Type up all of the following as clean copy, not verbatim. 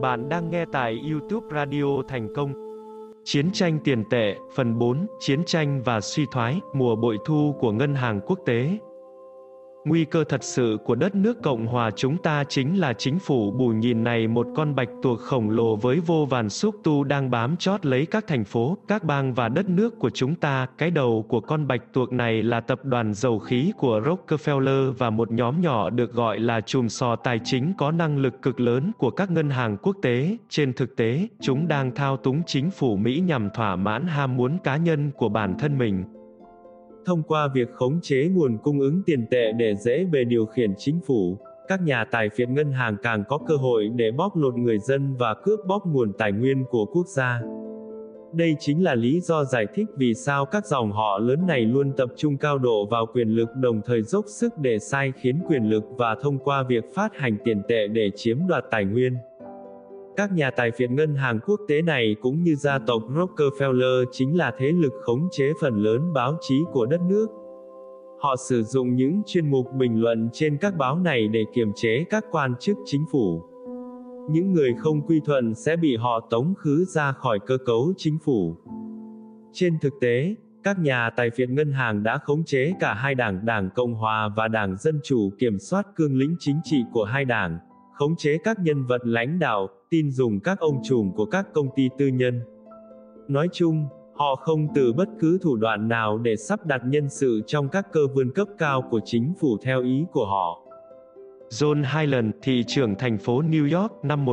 Bạn đang nghe tại YouTube Radio Thành Công. Chiến tranh tiền tệ, phần 4, chiến tranh và suy thoái, mùa bội thu của ngân hàng quốc tế. Nguy cơ thật sự của đất nước Cộng hòa chúng ta chính là chính phủ bù nhìn này, một con bạch tuộc khổng lồ với vô vàn xúc tu đang bám trót lấy các thành phố, các bang và đất nước của chúng ta. Cái đầu của con bạch tuộc này là tập đoàn dầu khí của Rockefeller và một nhóm nhỏ được gọi là chùm sò tài chính có năng lực cực lớn của các ngân hàng quốc tế. Trên thực tế, chúng đang thao túng chính phủ Mỹ nhằm thỏa mãn ham muốn cá nhân của bản thân mình. Thông qua việc khống chế nguồn cung ứng tiền tệ để dễ bề điều khiển chính phủ, các nhà tài phiệt ngân hàng càng có cơ hội để bóc lột người dân và cướp bóc nguồn tài nguyên của quốc gia. Đây chính là lý do giải thích vì sao các dòng họ lớn này luôn tập trung cao độ vào quyền lực, đồng thời dốc sức để sai khiến quyền lực và thông qua việc phát hành tiền tệ để chiếm đoạt tài nguyên. Các nhà tài phiệt ngân hàng quốc tế này cũng như gia tộc Rockefeller chính là thế lực khống chế phần lớn báo chí của đất nước. Họ sử dụng những chuyên mục bình luận trên các báo này để kiềm chế các quan chức chính phủ. Những người không quy thuận sẽ bị họ tống khứ ra khỏi cơ cấu chính phủ. Trên thực tế, các nhà tài phiệt ngân hàng đã khống chế cả hai đảng, Đảng Cộng hòa và Đảng Dân Chủ, kiểm soát cương lĩnh chính trị của hai đảng, khống chế các nhân vật lãnh đạo, tin dùng các ông trùm của các công ty tư nhân. Nói chung, họ không từ bất cứ thủ đoạn nào để sắp đặt nhân sự trong các cơ quan cấp cao của chính phủ theo ý của họ. John Hyland, thị trưởng thành phố New York, năm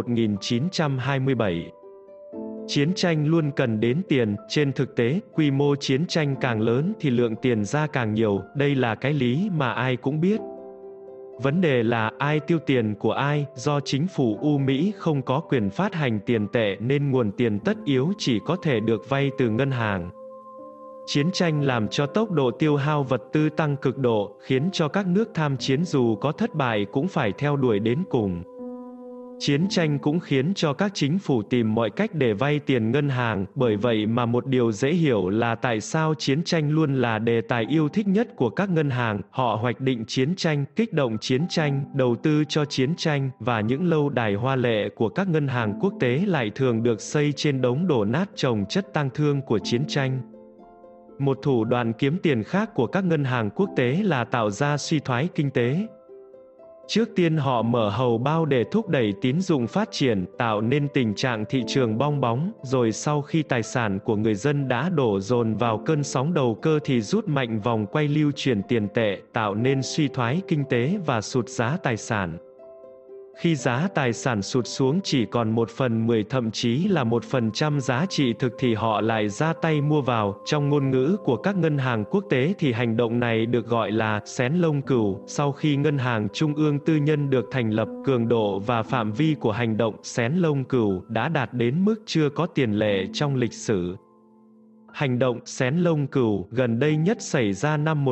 1927. Chiến tranh luôn cần đến tiền, trên thực tế, quy mô chiến tranh càng lớn thì lượng tiền ra càng nhiều, đây là cái lý mà ai cũng biết. Vấn đề là ai tiêu tiền của ai, do chính phủ Mỹ không có quyền phát hành tiền tệ nên nguồn tiền tất yếu chỉ có thể được vay từ ngân hàng. Chiến tranh làm cho tốc độ tiêu hao vật tư tăng cực độ, khiến cho các nước tham chiến dù có thất bại cũng phải theo đuổi đến cùng. Chiến tranh cũng khiến cho các chính phủ tìm mọi cách để vay tiền ngân hàng, bởi vậy mà một điều dễ hiểu là tại sao chiến tranh luôn là đề tài yêu thích nhất của các ngân hàng. Họ hoạch định chiến tranh, kích động chiến tranh, đầu tư cho chiến tranh, và những lâu đài hoa lệ của các ngân hàng quốc tế lại thường được xây trên đống đổ nát chồng chất tang thương của chiến tranh. Một thủ đoạn kiếm tiền khác của các ngân hàng quốc tế là tạo ra suy thoái kinh tế. Trước tiên họ mở hầu bao để thúc đẩy tín dụng phát triển, tạo nên tình trạng thị trường bong bóng, rồi sau khi tài sản của người dân đã đổ dồn vào cơn sóng đầu cơ thì rút mạnh vòng quay lưu chuyển tiền tệ, tạo nên suy thoái kinh tế và sụt giá tài sản. Khi giá tài sản sụt xuống chỉ còn 1/10 thậm chí là 1% giá trị thực thì họ lại ra tay mua vào. Trong ngôn ngữ của các ngân hàng quốc tế thì hành động này được gọi là xén lông cừu. Sau khi ngân hàng trung ương tư nhân được thành lập, cường độ và phạm vi của hành động xén lông cừu đã đạt đến mức chưa có tiền lệ trong lịch sử. Hành động xén lông cừu gần đây nhất xảy ra năm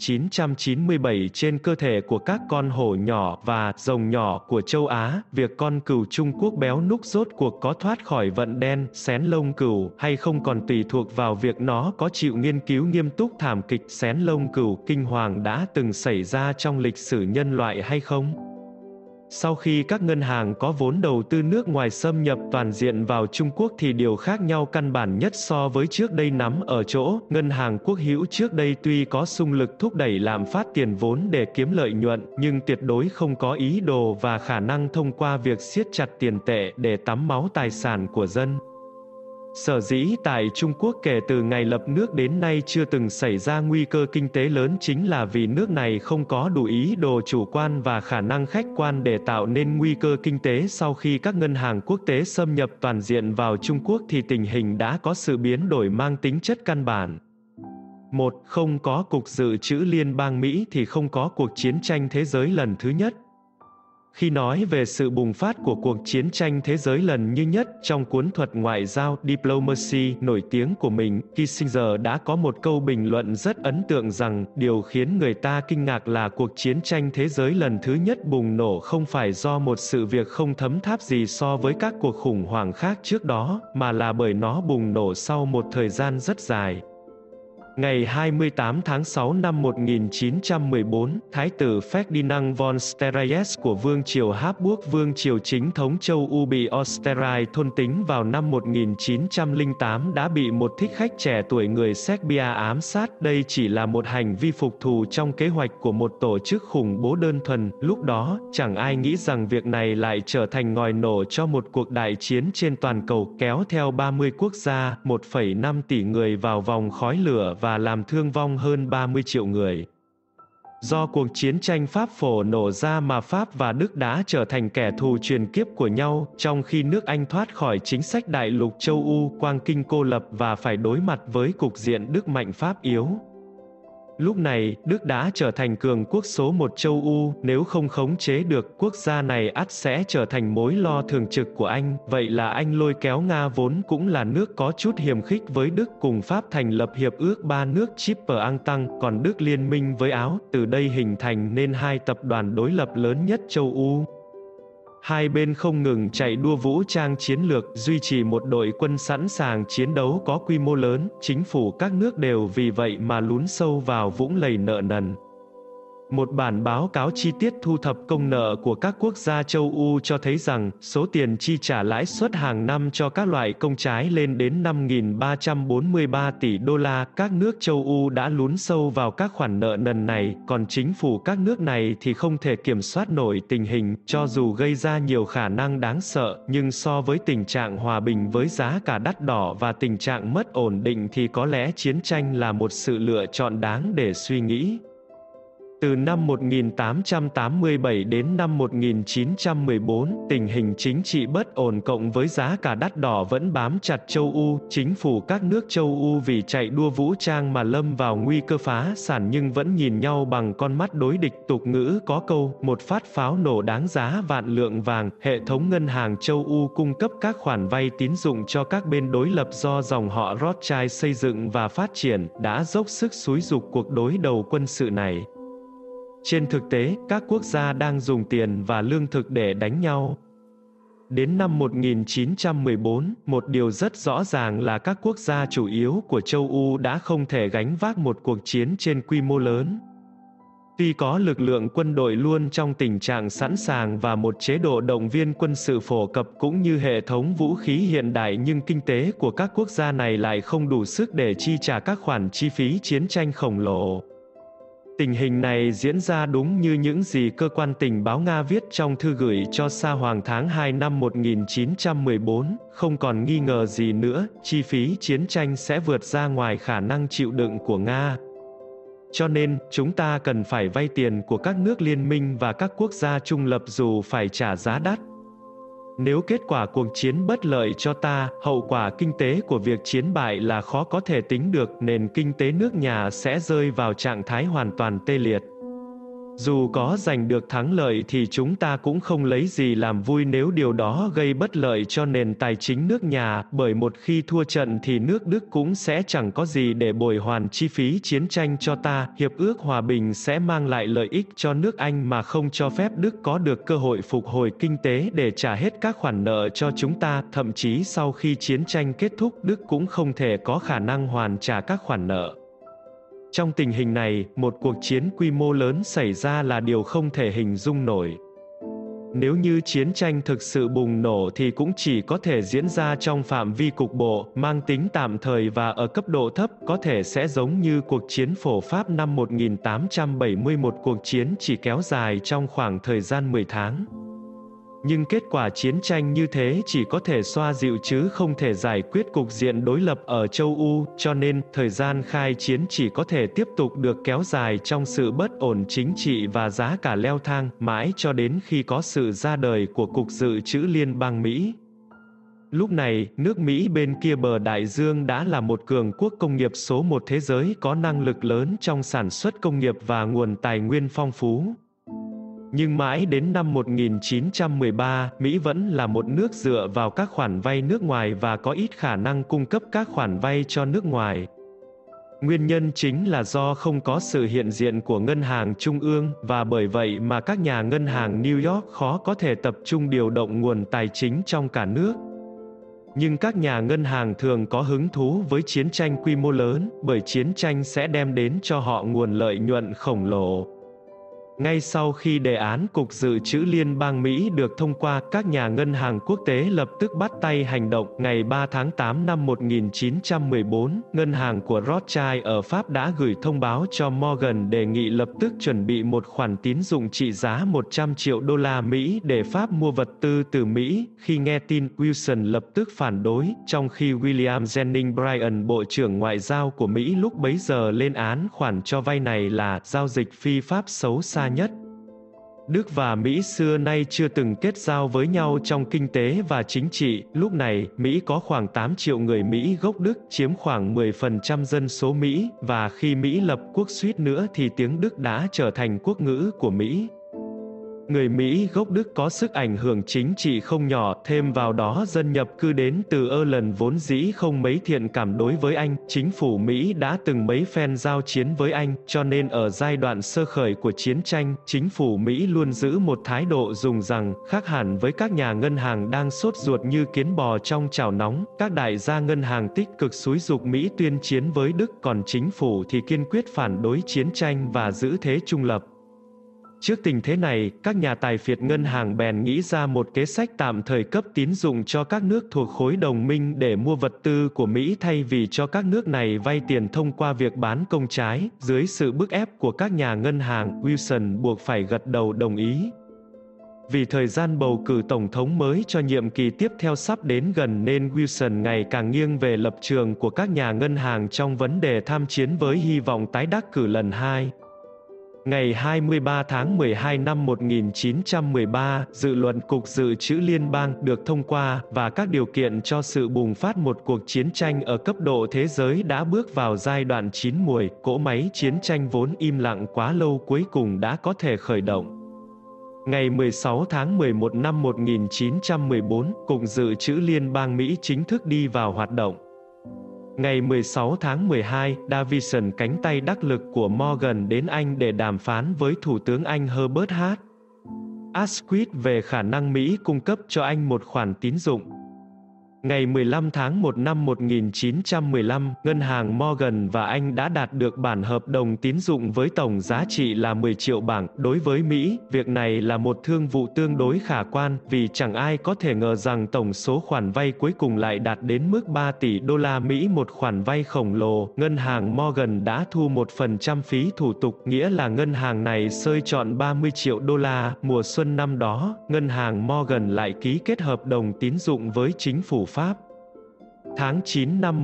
1997 trên cơ thể của các con hổ nhỏ và rồng nhỏ của châu Á. Việc con cừu Trung Quốc béo núc rốt cuộc có thoát khỏi vận đen xén lông cừu hay không còn tùy thuộc vào việc nó có chịu nghiên cứu nghiêm túc thảm kịch xén lông cừu kinh hoàng đã từng xảy ra trong lịch sử nhân loại hay không. Sau khi các ngân hàng có vốn đầu tư nước ngoài xâm nhập toàn diện vào Trung Quốc thì điều khác nhau căn bản nhất so với trước đây nằm ở chỗ, ngân hàng quốc hữu trước đây tuy có xung lực thúc đẩy lạm phát tiền vốn để kiếm lợi nhuận, nhưng tuyệt đối không có ý đồ và khả năng thông qua việc siết chặt tiền tệ để tắm máu tài sản của dân. Sở dĩ tại Trung Quốc kể từ ngày lập nước đến nay chưa từng xảy ra nguy cơ kinh tế lớn chính là vì nước này không có đủ ý đồ chủ quan và khả năng khách quan để tạo nên nguy cơ kinh tế. Sau khi các ngân hàng quốc tế xâm nhập toàn diện vào Trung Quốc thì tình hình đã có sự biến đổi mang tính chất căn bản. 1. Không có Cục Dự trữ Liên bang Mỹ thì không có cuộc chiến tranh thế giới lần thứ nhất. Khi nói về sự bùng phát của cuộc chiến tranh thế giới lần thứ nhất trong cuốn thuật ngoại giao Diplomacy nổi tiếng của mình, Kissinger đã có một câu bình luận rất ấn tượng rằng, điều khiến người ta kinh ngạc là cuộc chiến tranh thế giới lần thứ nhất bùng nổ không phải do một sự việc không thấm tháp gì so với các cuộc khủng hoảng khác trước đó, mà là bởi nó bùng nổ sau một thời gian rất dài. Ngày 28 tháng 6 năm 1914, Thái tử Ferdinand von Steiermark của Vương triều Habsburg, Vương triều chính thống châu Âu bị Österreich thôn tính vào năm 1908 đã bị một thích khách trẻ tuổi người Serbia ám sát. Đây chỉ là một hành vi phục thù trong kế hoạch của một tổ chức khủng bố đơn thuần. Lúc đó, chẳng ai nghĩ rằng việc này lại trở thành ngòi nổ cho một cuộc đại chiến trên toàn cầu, kéo theo 30 quốc gia, 1,5 tỷ người vào vòng khói lửa và làm thương vong hơn 30 triệu người. Do cuộc chiến tranh Pháp phổ nổ ra mà Pháp và Đức đã trở thành kẻ thù truyền kiếp của nhau, trong khi nước Anh thoát khỏi chính sách đại lục châu Âu, quang kinh cô lập và phải đối mặt với cục diện Đức mạnh Pháp yếu. Lúc này, Đức đã trở thành cường quốc số một châu Âu, nếu không khống chế được, quốc gia này ắt sẽ trở thành mối lo thường trực của Anh. Vậy là Anh lôi kéo Nga vốn cũng là nước có chút hiềm khích với Đức cùng Pháp thành lập hiệp ước ba nước Triple-Entente, còn Đức liên minh với Áo, từ đây hình thành nên hai tập đoàn đối lập lớn nhất châu Âu. Hai bên không ngừng chạy đua vũ trang chiến lược, duy trì một đội quân sẵn sàng chiến đấu có quy mô lớn, chính phủ các nước đều vì vậy mà lún sâu vào vũng lầy nợ nần. Một bản báo cáo chi tiết thu thập công nợ của các quốc gia châu Âu cho thấy rằng, số tiền chi trả lãi suất hàng năm cho các loại công trái lên đến 5.343 tỷ đô la. Các nước châu Âu đã lún sâu vào các khoản nợ nần này, còn chính phủ các nước này thì không thể kiểm soát nổi tình hình, cho dù gây ra nhiều khả năng đáng sợ, nhưng so với tình trạng hòa bình với giá cả đắt đỏ và tình trạng mất ổn định thì có lẽ chiến tranh là một sự lựa chọn đáng để suy nghĩ. Từ năm 1887 đến năm 1914, tình hình chính trị bất ổn cộng với giá cả đắt đỏ vẫn bám chặt châu Âu. Chính phủ các nước châu Âu vì chạy đua vũ trang mà lâm vào nguy cơ phá sản nhưng vẫn nhìn nhau bằng con mắt đối địch. Tục ngữ có câu, một phát pháo nổ đáng giá vạn lượng vàng. Hệ thống ngân hàng châu Âu cung cấp các khoản vay tín dụng cho các bên đối lập do dòng họ Rothschild xây dựng và phát triển, đã dốc sức xúi giục cuộc đối đầu quân sự này. Trên thực tế, các quốc gia đang dùng tiền và lương thực để đánh nhau. Đến năm 1914, một điều rất rõ ràng là các quốc gia chủ yếu của châu Âu đã không thể gánh vác một cuộc chiến trên quy mô lớn. Tuy có lực lượng quân đội luôn trong tình trạng sẵn sàng và một chế độ động viên quân sự phổ cập cũng như hệ thống vũ khí hiện đại nhưng kinh tế của các quốc gia này lại không đủ sức để chi trả các khoản chi phí chiến tranh khổng lồ. Tình hình này diễn ra đúng như những gì cơ quan tình báo Nga viết trong thư gửi cho Sa Hoàng tháng 2 năm 1914, không còn nghi ngờ gì nữa, chi phí chiến tranh sẽ vượt ra ngoài khả năng chịu đựng của Nga. Cho nên, chúng ta cần phải vay tiền của các nước liên minh và các quốc gia trung lập dù phải trả giá đắt. Nếu kết quả cuộc chiến bất lợi cho ta, hậu quả kinh tế của việc chiến bại là khó có thể tính được, nền kinh tế nước nhà sẽ rơi vào trạng thái hoàn toàn tê liệt. Dù có giành được thắng lợi thì chúng ta cũng không lấy gì làm vui nếu điều đó gây bất lợi cho nền tài chính nước nhà, bởi một khi thua trận thì nước Đức cũng sẽ chẳng có gì để bồi hoàn chi phí chiến tranh cho ta. Hiệp ước hòa bình sẽ mang lại lợi ích cho nước Anh mà không cho phép Đức có được cơ hội phục hồi kinh tế để trả hết các khoản nợ cho chúng ta, thậm chí sau khi chiến tranh kết thúc Đức cũng không thể có khả năng hoàn trả các khoản nợ. Trong tình hình này, một cuộc chiến quy mô lớn xảy ra là điều không thể hình dung nổi. Nếu như chiến tranh thực sự bùng nổ thì cũng chỉ có thể diễn ra trong phạm vi cục bộ, mang tính tạm thời và ở cấp độ thấp, có thể sẽ giống như cuộc chiến phổ Pháp năm 1870, một cuộc chiến chỉ kéo dài trong khoảng thời gian 10 tháng. Nhưng kết quả chiến tranh như thế chỉ có thể xoa dịu chứ không thể giải quyết cục diện đối lập ở châu Âu, cho nên thời gian khai chiến chỉ có thể tiếp tục được kéo dài trong sự bất ổn chính trị và giá cả leo thang, mãi cho đến khi có sự ra đời của Cục Dự trữ Liên bang Mỹ. Lúc này, nước Mỹ bên kia bờ đại dương đã là một cường quốc công nghiệp số một thế giới có năng lực lớn trong sản xuất công nghiệp và nguồn tài nguyên phong phú. Nhưng mãi đến năm 1913, Mỹ vẫn là một nước dựa vào các khoản vay nước ngoài và có ít khả năng cung cấp các khoản vay cho nước ngoài. Nguyên nhân chính là do không có sự hiện diện của ngân hàng trung ương, và bởi vậy mà các nhà ngân hàng New York khó có thể tập trung điều động nguồn tài chính trong cả nước. Nhưng các nhà ngân hàng thường có hứng thú với chiến tranh quy mô lớn, bởi chiến tranh sẽ đem đến cho họ nguồn lợi nhuận khổng lồ. Ngay sau khi đề án Cục Dự trữ Liên bang Mỹ được thông qua, các nhà ngân hàng quốc tế lập tức bắt tay hành động. Ngày 3 tháng 8 năm 1914, ngân hàng của Rothschild ở Pháp đã gửi thông báo cho Morgan đề nghị lập tức chuẩn bị một khoản tín dụng trị giá 100 triệu đô la Mỹ để Pháp mua vật tư từ Mỹ. Khi nghe tin, Wilson lập tức phản đối, trong khi William Jennings Bryan, Bộ trưởng Ngoại giao của Mỹ lúc bấy giờ lên án khoản cho vay này là giao dịch phi pháp xấu xa nhất. Đức và Mỹ xưa nay chưa từng kết giao với nhau trong kinh tế và chính trị. Lúc này, Mỹ có khoảng 8 triệu người Mỹ gốc Đức, chiếm khoảng 10% dân số Mỹ, và khi Mỹ lập quốc suýt nữa thì tiếng Đức đã trở thành quốc ngữ của Mỹ. Người Mỹ gốc Đức có sức ảnh hưởng chính trị không nhỏ, thêm vào đó dân nhập cư đến từ Ireland vốn dĩ không mấy thiện cảm đối với Anh. Chính phủ Mỹ đã từng mấy phen giao chiến với Anh, cho nên ở giai đoạn sơ khởi của chiến tranh, chính phủ Mỹ luôn giữ một thái độ dùng rằng, khác hẳn với các nhà ngân hàng đang sốt ruột như kiến bò trong chảo nóng. Các đại gia ngân hàng tích cực xúi giục Mỹ tuyên chiến với Đức, còn chính phủ thì kiên quyết phản đối chiến tranh và giữ thế trung lập. Trước tình thế này, các nhà tài phiệt ngân hàng bèn nghĩ ra một kế sách tạm thời cấp tín dụng cho các nước thuộc khối đồng minh để mua vật tư của Mỹ thay vì cho các nước này vay tiền thông qua việc bán công trái. Dưới sự bức ép của các nhà ngân hàng, Wilson buộc phải gật đầu đồng ý. Vì thời gian bầu cử tổng thống mới cho nhiệm kỳ tiếp theo sắp đến gần nên Wilson ngày càng nghiêng về lập trường của các nhà ngân hàng trong vấn đề tham chiến với hy vọng tái đắc cử lần 2. Ngày 23 tháng 12 năm 1913, dự luật Cục Dự trữ Liên bang được thông qua, và các điều kiện cho sự bùng phát một cuộc chiến tranh ở cấp độ thế giới đã bước vào giai đoạn chín muồi. Cỗ máy chiến tranh vốn im lặng quá lâu cuối cùng đã có thể khởi động. Ngày 16 tháng 11 năm 1914, Cục Dự trữ Liên bang Mỹ chính thức đi vào hoạt động. Ngày 16 tháng 12, Davison, cánh tay đắc lực của Morgan, đến Anh để đàm phán với Thủ tướng Anh Herbert H. Asquith về khả năng Mỹ cung cấp cho Anh một khoản tín dụng. Ngày 15 tháng 1 năm 1915, ngân hàng Morgan và Anh đã đạt được bản hợp đồng tín dụng với tổng giá trị là 10 triệu bảng. Đối với Mỹ, việc này là một thương vụ tương đối khả quan, vì chẳng ai có thể ngờ rằng tổng số khoản vay cuối cùng lại đạt đến mức 3 tỷ đô la Mỹ, một khoản vay khổng lồ. Ngân hàng Morgan đã thu 1% phí thủ tục, nghĩa là ngân hàng này xơi trọn 30 triệu đô la. Mùa xuân năm đó, ngân hàng Morgan lại ký kết hợp đồng tín dụng với chính phủ Pháp. Tháng 9 năm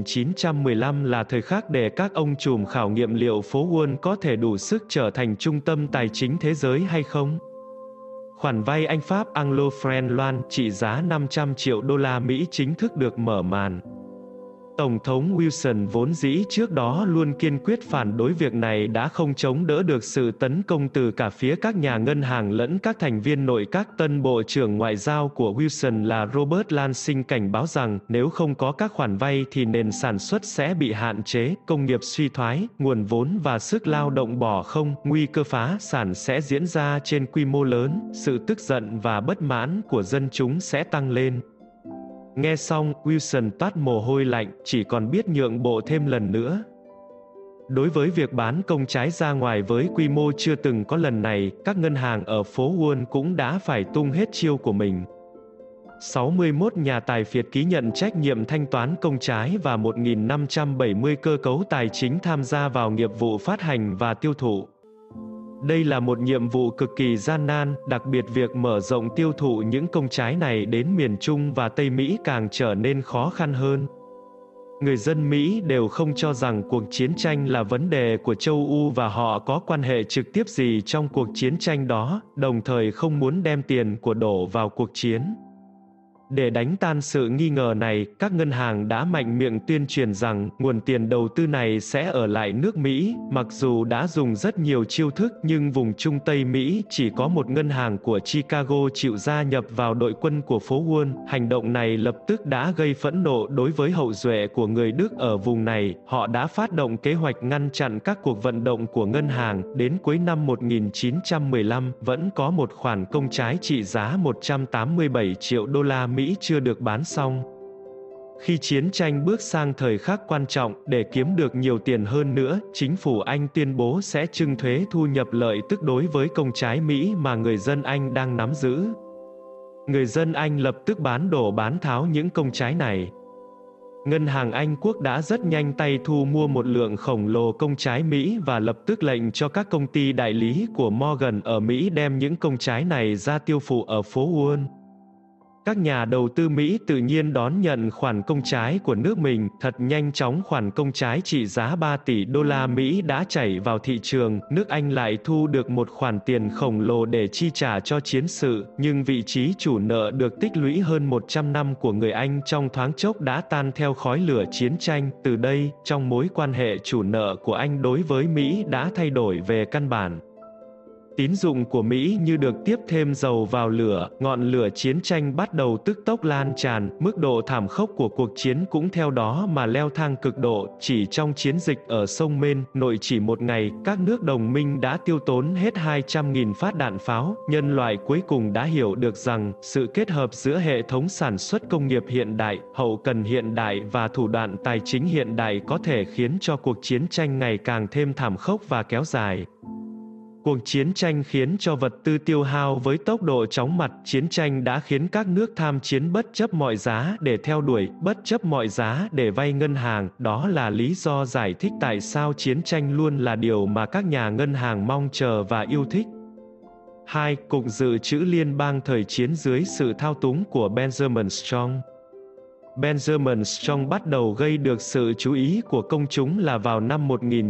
1915 là thời khắc để các ông trùm khảo nghiệm liệu phố Wall có thể đủ sức trở thành trung tâm tài chính thế giới hay không. Khoản vay Anh Pháp Anglo-French Loan trị giá 500 triệu đô la Mỹ chính thức được mở màn. Tổng thống Wilson vốn dĩ trước đó luôn kiên quyết phản đối việc này đã không chống đỡ được sự tấn công từ cả phía các nhà ngân hàng lẫn các thành viên nội các. Tân Bộ trưởng Ngoại giao của Wilson là Robert Lansing cảnh báo rằng nếu không có các khoản vay thì nền sản xuất sẽ bị hạn chế, công nghiệp suy thoái, nguồn vốn và sức lao động bỏ không, nguy cơ phá sản sẽ diễn ra trên quy mô lớn, sự tức giận và bất mãn của dân chúng sẽ tăng lên. Nghe xong, Wilson toát mồ hôi lạnh, chỉ còn biết nhượng bộ thêm lần nữa. Đối với việc bán công trái ra ngoài với quy mô chưa từng có lần này, các ngân hàng ở phố Wall cũng đã phải tung hết chiêu của mình. 61 nhà tài phiệt ký nhận trách nhiệm thanh toán công trái và 1.570 cơ cấu tài chính tham gia vào nghiệp vụ phát hành và tiêu thụ. Đây là một nhiệm vụ cực kỳ gian nan, đặc biệt việc mở rộng tiêu thụ những công trái này đến miền Trung và Tây Mỹ càng trở nên khó khăn hơn. Người dân Mỹ đều không cho rằng cuộc chiến tranh là vấn đề của châu Âu và họ có quan hệ trực tiếp gì trong cuộc chiến tranh đó, đồng thời không muốn đem tiền của đổ vào cuộc chiến. Để đánh tan sự nghi ngờ này, các ngân hàng đã mạnh miệng tuyên truyền rằng nguồn tiền đầu tư này sẽ ở lại nước Mỹ. Mặc dù đã dùng rất nhiều chiêu thức nhưng vùng Trung Tây Mỹ chỉ có một ngân hàng của Chicago chịu gia nhập vào đội quân của phố Wall. Hành động này lập tức đã gây phẫn nộ đối với hậu duệ của người Đức ở vùng này. Họ đã phát động kế hoạch ngăn chặn các cuộc vận động của ngân hàng. Đến cuối năm 1915, vẫn có một khoản công trái trị giá 187 triệu đô la Mỹ chưa được bán xong. Khi chiến tranh bước sang thời khắc quan trọng, để kiếm được nhiều tiền hơn nữa, chính phủ Anh tuyên bố sẽ trưng thuế thu nhập lợi tức đối với công trái Mỹ mà người dân Anh đang nắm giữ. Người dân Anh lập tức bán đổ bán tháo những công trái này. Ngân hàng Anh Quốc đã rất nhanh tay thu mua một lượng khổng lồ công trái Mỹ và lập tức lệnh cho các công ty đại lý của Morgan ở Mỹ đem những công trái này ra tiêu thụ ở phố Wall. Các nhà đầu tư Mỹ tự nhiên đón nhận khoản công trái của nước mình, thật nhanh chóng khoản công trái trị giá 3 tỷ đô la Mỹ đã chảy vào thị trường, nước Anh lại thu được một khoản tiền khổng lồ để chi trả cho chiến sự, nhưng vị trí chủ nợ được tích lũy hơn 100 năm của người Anh trong thoáng chốc đã tan theo khói lửa chiến tranh, từ đây, trong mối quan hệ chủ nợ của Anh đối với Mỹ đã thay đổi về căn bản. Tín dụng của Mỹ như được tiếp thêm dầu vào lửa, ngọn lửa chiến tranh bắt đầu tức tốc lan tràn, mức độ thảm khốc của cuộc chiến cũng theo đó mà leo thang cực độ, chỉ trong chiến dịch ở sông Main, nội chỉ một ngày, các nước đồng minh đã tiêu tốn hết 200.000 phát đạn pháo, nhân loại cuối cùng đã hiểu được rằng, sự kết hợp giữa hệ thống sản xuất công nghiệp hiện đại, hậu cần hiện đại và thủ đoạn tài chính hiện đại có thể khiến cho cuộc chiến tranh ngày càng thêm thảm khốc và kéo dài. Cuộc chiến tranh khiến cho vật tư tiêu hao với tốc độ chóng mặt, chiến tranh đã khiến các nước tham chiến bất chấp mọi giá để theo đuổi, bất chấp mọi giá để vay ngân hàng, đó là lý do giải thích tại sao chiến tranh luôn là điều mà các nhà ngân hàng mong chờ và yêu thích. 2. Cục Dự trữ Liên bang thời chiến dưới sự thao túng của Benjamin Strong. Benjamin Strong bắt đầu gây được sự chú ý của công chúng là vào năm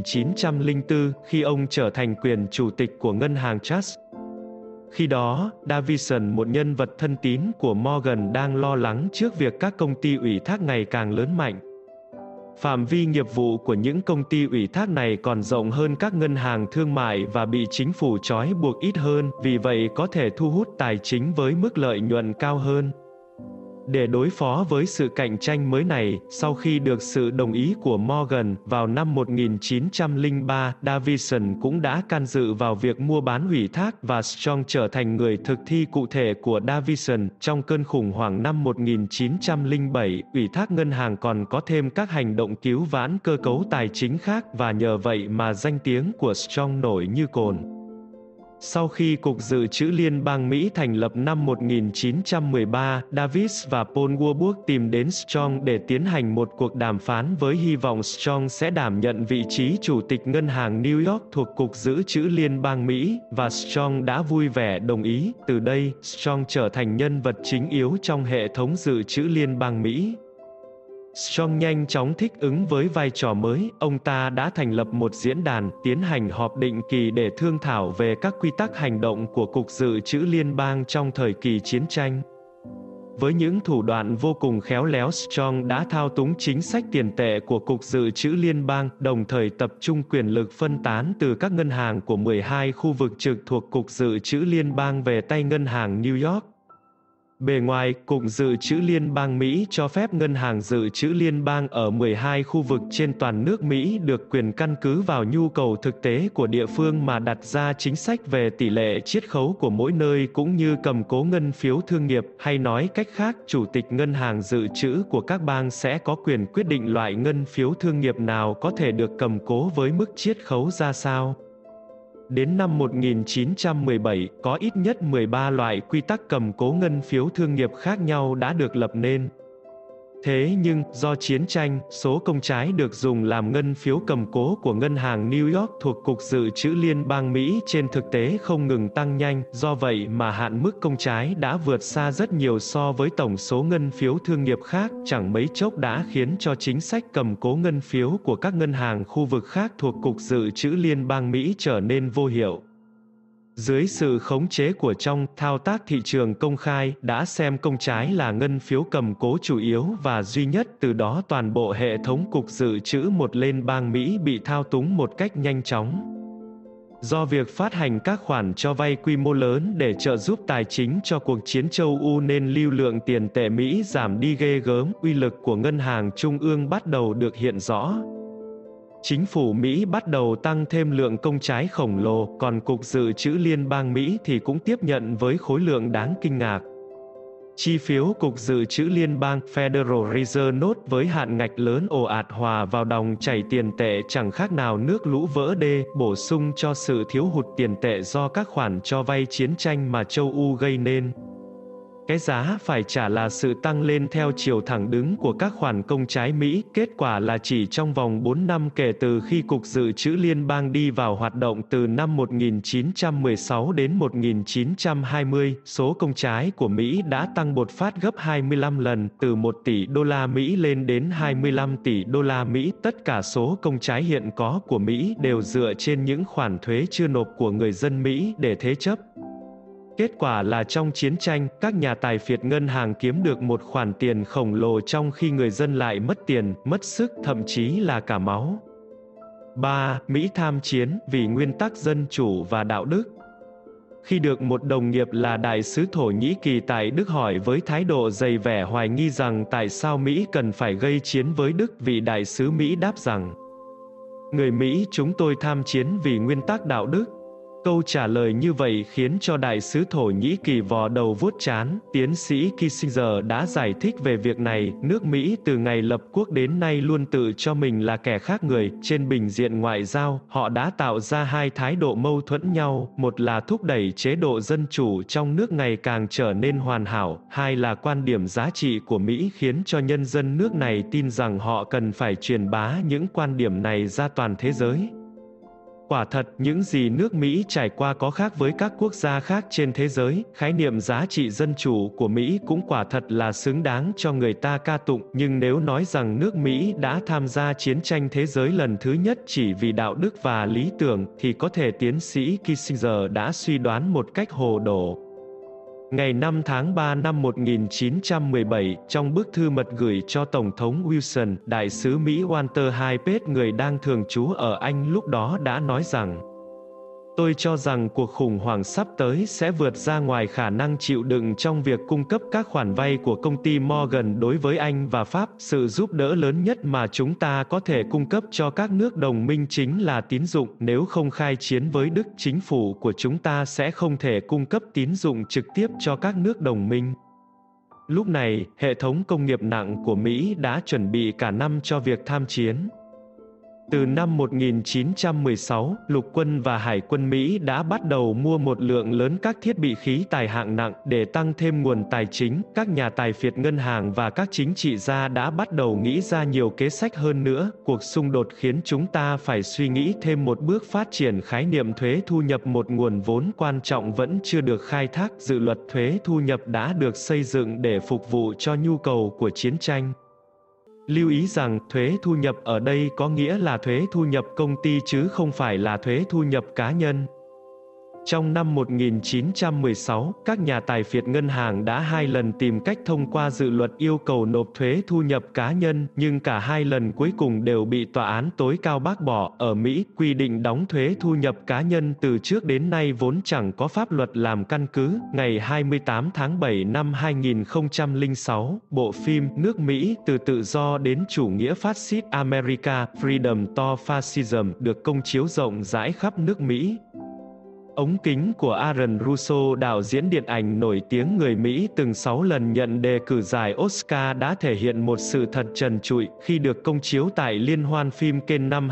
1904, khi ông trở thành quyền chủ tịch của ngân hàng Trust. Khi đó, Davison, một nhân vật thân tín của Morgan, đang lo lắng trước việc các công ty ủy thác ngày càng lớn mạnh. Phạm vi nghiệp vụ của những công ty ủy thác này còn rộng hơn các ngân hàng thương mại và bị chính phủ trói buộc ít hơn, vì vậy có thể thu hút tài chính với mức lợi nhuận cao hơn. Để đối phó với sự cạnh tranh mới này, sau khi được sự đồng ý của Morgan, vào năm 1903, Davison cũng đã can dự vào việc mua bán ủy thác và Strong trở thành người thực thi cụ thể của Davison. Trong cơn khủng hoảng năm 1907, ủy thác ngân hàng còn có thêm các hành động cứu vãn cơ cấu tài chính khác và nhờ vậy mà danh tiếng của Strong nổi như cồn. Sau khi Cục Dự trữ Liên bang Mỹ thành lập năm 1913, Davis và Paul Warburg tìm đến Strong để tiến hành một cuộc đàm phán với hy vọng Strong sẽ đảm nhận vị trí Chủ tịch Ngân hàng New York thuộc Cục Dự trữ Liên bang Mỹ, và Strong đã vui vẻ đồng ý. Từ đây, Strong trở thành nhân vật chính yếu trong hệ thống dự trữ liên bang Mỹ. Strong nhanh chóng thích ứng với vai trò mới, ông ta đã thành lập một diễn đàn, tiến hành họp định kỳ để thương thảo về các quy tắc hành động của Cục Dự trữ Liên bang trong thời kỳ chiến tranh. Với những thủ đoạn vô cùng khéo léo, Strong đã thao túng chính sách tiền tệ của Cục Dự trữ Liên bang, đồng thời tập trung quyền lực phân tán từ các ngân hàng của 12 khu vực trực thuộc Cục Dự trữ Liên bang về tay ngân hàng New York. Bề ngoài, Cục Dự trữ Liên bang Mỹ cho phép ngân hàng dự trữ liên bang ở 12 khu vực trên toàn nước Mỹ được quyền căn cứ vào nhu cầu thực tế của địa phương mà đặt ra chính sách về tỷ lệ chiết khấu của mỗi nơi cũng như cầm cố ngân phiếu thương nghiệp, hay nói cách khác, Chủ tịch Ngân hàng dự trữ của các bang sẽ có quyền quyết định loại ngân phiếu thương nghiệp nào có thể được cầm cố với mức chiết khấu ra sao. Đến năm 1917, có ít nhất 13 loại quy tắc cầm cố ngân phiếu thương nghiệp khác nhau đã được lập nên. Thế nhưng, do chiến tranh, số công trái được dùng làm ngân phiếu cầm cố của ngân hàng New York thuộc Cục Dự trữ Liên bang Mỹ trên thực tế không ngừng tăng nhanh, do vậy mà hạn mức công trái đã vượt xa rất nhiều so với tổng số ngân phiếu thương nghiệp khác, chẳng mấy chốc đã khiến cho chính sách cầm cố ngân phiếu của các ngân hàng khu vực khác thuộc Cục Dự trữ Liên bang Mỹ trở nên vô hiệu. Dưới sự khống chế của trong thao tác thị trường công khai đã xem công trái là ngân phiếu cầm cố chủ yếu và duy nhất, từ đó toàn bộ hệ thống Cục Dự trữ một liên bang Mỹ bị thao túng một cách nhanh chóng. Do việc phát hành các khoản cho vay quy mô lớn để trợ giúp tài chính cho cuộc chiến châu Âu nên lưu lượng tiền tệ Mỹ giảm đi ghê gớm, uy lực của ngân hàng trung ương bắt đầu được hiện rõ. Chính phủ Mỹ bắt đầu tăng thêm lượng công trái khổng lồ, còn Cục Dự trữ Liên bang Mỹ thì cũng tiếp nhận với khối lượng đáng kinh ngạc. Chi phiếu Cục Dự trữ Liên bang Federal Reserve Note với hạn ngạch lớn ồ ạt hòa vào dòng chảy tiền tệ chẳng khác nào nước lũ vỡ đê, bổ sung cho sự thiếu hụt tiền tệ do các khoản cho vay chiến tranh mà châu Âu gây nên. Cái giá phải trả là sự tăng lên theo chiều thẳng đứng của các khoản công trái Mỹ, kết quả là chỉ trong vòng 4 năm kể từ khi Cục Dự trữ Liên bang đi vào hoạt động từ năm 1916 đến 1920, số công trái của Mỹ đã tăng bột phát gấp 25 lần, từ 1 tỷ đô la Mỹ lên đến 25 tỷ đô la Mỹ. Tất cả số công trái hiện có của Mỹ đều dựa trên những khoản thuế chưa nộp của người dân Mỹ để thế chấp. Kết quả là trong chiến tranh, các nhà tài phiệt ngân hàng kiếm được một khoản tiền khổng lồ trong khi người dân lại mất tiền, mất sức, thậm chí là cả máu. 3. Mỹ tham chiến vì nguyên tắc dân chủ và đạo đức. Khi được một đồng nghiệp là đại sứ Thổ Nhĩ Kỳ tại Đức hỏi với thái độ đầy vẻ hoài nghi rằng tại sao Mỹ cần phải gây chiến với Đức, vị đại sứ Mỹ đáp rằng: người Mỹ chúng tôi tham chiến vì nguyên tắc đạo đức. Câu trả lời như vậy khiến cho đại sứ Thổ Nhĩ Kỳ vò đầu vuốt trán. Tiến sĩ Kissinger đã giải thích về việc này, nước Mỹ từ ngày lập quốc đến nay luôn tự cho mình là kẻ khác người. Trên bình diện ngoại giao, họ đã tạo ra hai thái độ mâu thuẫn nhau, một là thúc đẩy chế độ dân chủ trong nước ngày càng trở nên hoàn hảo, hai là quan điểm giá trị của Mỹ khiến cho nhân dân nước này tin rằng họ cần phải truyền bá những quan điểm này ra toàn thế giới. Quả thật, những gì nước Mỹ trải qua có khác với các quốc gia khác trên thế giới, khái niệm giá trị dân chủ của Mỹ cũng quả thật là xứng đáng cho người ta ca tụng, nhưng nếu nói rằng nước Mỹ đã tham gia chiến tranh thế giới lần thứ nhất chỉ vì đạo đức và lý tưởng, thì có thể tiến sĩ Kissinger đã suy đoán một cách hồ đồ. Ngày 5 tháng 3 năm 1917, trong bức thư mật gửi cho Tổng thống Wilson, đại sứ Mỹ Walter Hypert, người đang thường trú ở Anh lúc đó đã nói rằng: tôi cho rằng cuộc khủng hoảng sắp tới sẽ vượt ra ngoài khả năng chịu đựng trong việc cung cấp các khoản vay của công ty Morgan đối với Anh và Pháp. Sự giúp đỡ lớn nhất mà chúng ta có thể cung cấp cho các nước đồng minh chính là tín dụng. Nếu không khai chiến với Đức, chính phủ của chúng ta sẽ không thể cung cấp tín dụng trực tiếp cho các nước đồng minh. Lúc này, hệ thống công nghiệp nặng của Mỹ đã chuẩn bị cả năm cho việc tham chiến. Từ năm 1916, lục quân và hải quân Mỹ đã bắt đầu mua một lượng lớn các thiết bị khí tài hạng nặng để tăng thêm nguồn tài chính. Các nhà tài phiệt ngân hàng và các chính trị gia đã bắt đầu nghĩ ra nhiều kế sách hơn nữa. Cuộc xung đột khiến chúng ta phải suy nghĩ thêm một bước phát triển khái niệm thuế thu nhập, một nguồn vốn quan trọng vẫn chưa được khai thác. Dự luật thuế thu nhập đã được xây dựng để phục vụ cho nhu cầu của chiến tranh. Lưu ý rằng, thuế thu nhập ở đây có nghĩa là thuế thu nhập công ty chứ không phải là thuế thu nhập cá nhân. Trong năm 1916, các nhà tài phiệt ngân hàng đã 2 lần tìm cách thông qua dự luật yêu cầu nộp thuế thu nhập cá nhân, nhưng cả 2 lần cuối cùng đều bị tòa án tối cao bác bỏ. Ở Mỹ, quy định đóng thuế thu nhập cá nhân từ trước đến nay vốn chẳng có pháp luật làm căn cứ. Ngày 28 tháng 7 năm 2006, bộ phim Nước Mỹ từ tự do đến chủ nghĩa phát xít America, Freedom to Fascism được công chiếu rộng rãi khắp nước Mỹ. Ống kính của Aaron Russo, đạo diễn điện ảnh nổi tiếng người Mỹ từng 6 lần nhận đề cử giải Oscar, đã thể hiện một sự thật trần trụi. Khi được công chiếu tại Liên hoan phim Cannes năm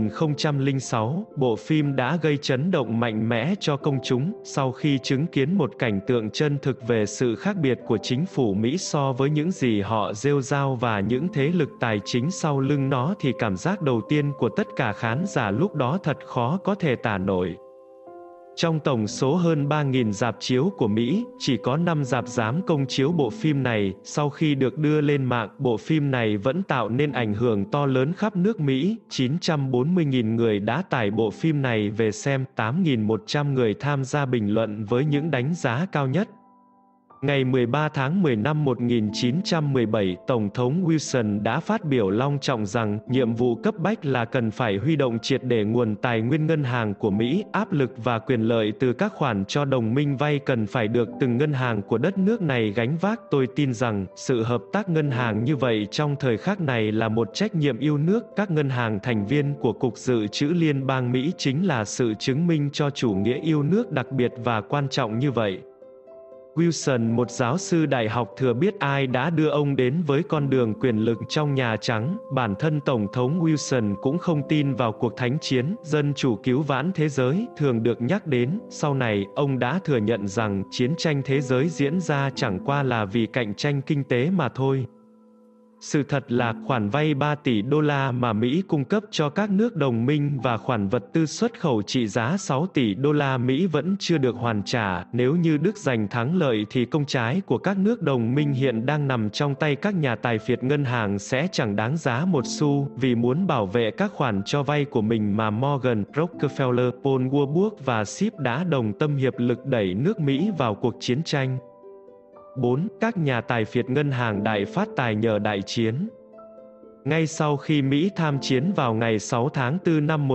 2006, bộ phim đã gây chấn động mạnh mẽ cho công chúng. Sau khi chứng kiến một cảnh tượng chân thực về sự khác biệt của chính phủ Mỹ so với những gì họ rêu rao và những thế lực tài chính sau lưng nó, thì cảm giác đầu tiên của tất cả khán giả lúc đó thật khó có thể tả nổi. Trong tổng số hơn 3.000 rạp chiếu của Mỹ, chỉ có 5 rạp dám công chiếu bộ phim này. Sau khi được đưa lên mạng, bộ phim này vẫn tạo nên ảnh hưởng to lớn khắp nước Mỹ. 940.000 người đã tải bộ phim này về xem, 8.100 người tham gia bình luận với những đánh giá cao nhất. Ngày 13 tháng 10 năm 1917, Tổng thống Wilson đã phát biểu long trọng rằng, nhiệm vụ cấp bách là cần phải huy động triệt để nguồn tài nguyên ngân hàng của Mỹ, áp lực và quyền lợi từ các khoản cho đồng minh vay cần phải được từng ngân hàng của đất nước này gánh vác. Tôi tin rằng, sự hợp tác ngân hàng như vậy trong thời khắc này là một trách nhiệm yêu nước. Các ngân hàng thành viên của Cục Dự trữ Liên bang Mỹ chính là sự chứng minh cho chủ nghĩa yêu nước đặc biệt và quan trọng như vậy. Wilson, một giáo sư đại học thừa biết ai đã đưa ông đến với con đường quyền lực trong Nhà Trắng. Bản thân Tổng thống Wilson cũng không tin vào cuộc thánh chiến, dân chủ cứu vãn thế giới, thường được nhắc đến. Sau này, ông đã thừa nhận rằng chiến tranh thế giới diễn ra chẳng qua là vì cạnh tranh kinh tế mà thôi. Sự thật là khoản vay 3 tỷ đô la mà Mỹ cung cấp cho các nước đồng minh và khoản vật tư xuất khẩu trị giá 6 tỷ đô la Mỹ vẫn chưa được hoàn trả. Nếu như Đức giành thắng lợi thì công trái của các nước đồng minh hiện đang nằm trong tay các nhà tài phiệt ngân hàng sẽ chẳng đáng giá một xu. Vì muốn bảo vệ các khoản cho vay của mình mà Morgan, Rockefeller, Paul Warburg và Schiff đã đồng tâm hiệp lực đẩy nước Mỹ vào cuộc chiến tranh. 4. Các nhà tài phiệt ngân hàng đại phát tài nhờ đại chiến. Ngay sau khi Mỹ tham chiến vào ngày 6 tháng 4 năm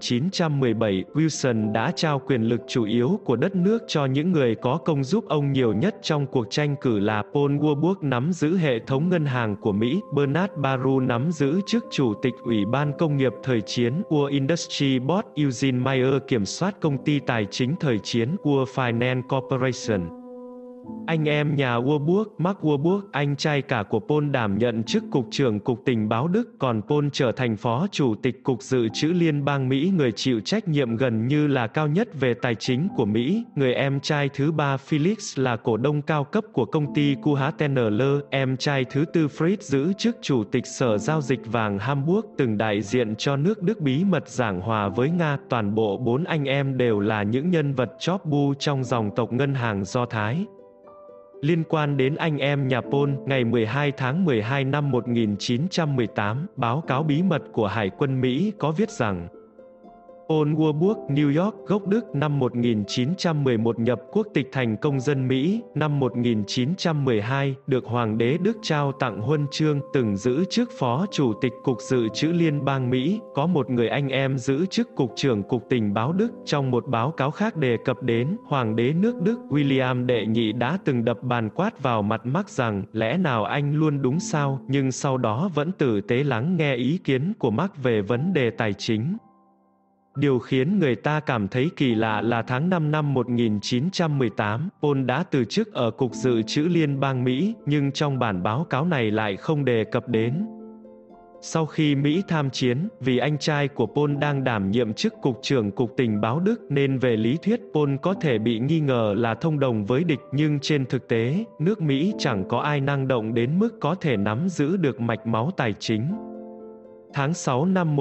1917, Wilson đã trao quyền lực chủ yếu của đất nước cho những người có công giúp ông nhiều nhất trong cuộc tranh cử là Paul Warburg nắm giữ hệ thống ngân hàng của Mỹ, Bernard Baruch nắm giữ chức chủ tịch Ủy ban Công nghiệp thời chiến War Industry Board, Eugene Meyer kiểm soát công ty tài chính thời chiến War Finance Corporation. Anh em nhà Warburg, Mark Warburg, anh trai cả của Paul đảm nhận chức Cục trưởng Cục Tình báo Đức, còn Paul trở thành Phó Chủ tịch Cục Dự trữ Liên bang Mỹ, người chịu trách nhiệm gần như là cao nhất về tài chính của Mỹ. Người em trai thứ ba Felix là cổ đông cao cấp của công ty QHTNL, em trai thứ tư Fritz giữ chức Chủ tịch Sở Giao dịch Vàng Hamburg, từng đại diện cho nước Đức bí mật giảng hòa với Nga. Toàn bộ 4 anh em đều là những nhân vật chóp bu trong dòng tộc ngân hàng Do Thái. Liên quan đến anh em nhà Paul, ngày 12 tháng 12 năm 1918, báo cáo bí mật của Hải quân Mỹ có viết rằng Paul Warburg, New York, gốc Đức, năm 1911 nhập quốc tịch thành công dân Mỹ, năm 1912, được Hoàng đế Đức trao tặng huân chương, từng giữ chức Phó Chủ tịch Cục Dự trữ Liên bang Mỹ, có một người anh em giữ chức Cục trưởng Cục Tình báo Đức. Trong một báo cáo khác đề cập đến, Hoàng đế nước Đức William đệ nhị đã từng đập bàn quát vào mặt Mark rằng, lẽ nào anh luôn đúng sao, nhưng sau đó vẫn tử tế lắng nghe ý kiến của Mark về vấn đề tài chính. Điều khiến người ta cảm thấy kỳ lạ là tháng 5 năm 1918, Paul đã từ chức ở Cục Dự trữ Liên bang Mỹ, nhưng trong bản báo cáo này lại không đề cập đến. Sau khi Mỹ tham chiến, vì anh trai của Paul đang đảm nhiệm chức Cục trưởng Cục Tình báo Đức nên về lý thuyết Paul có thể bị nghi ngờ là thông đồng với địch, nhưng trên thực tế, nước Mỹ chẳng có ai năng động đến mức có thể nắm giữ được mạch máu tài chính. Tháng 6 năm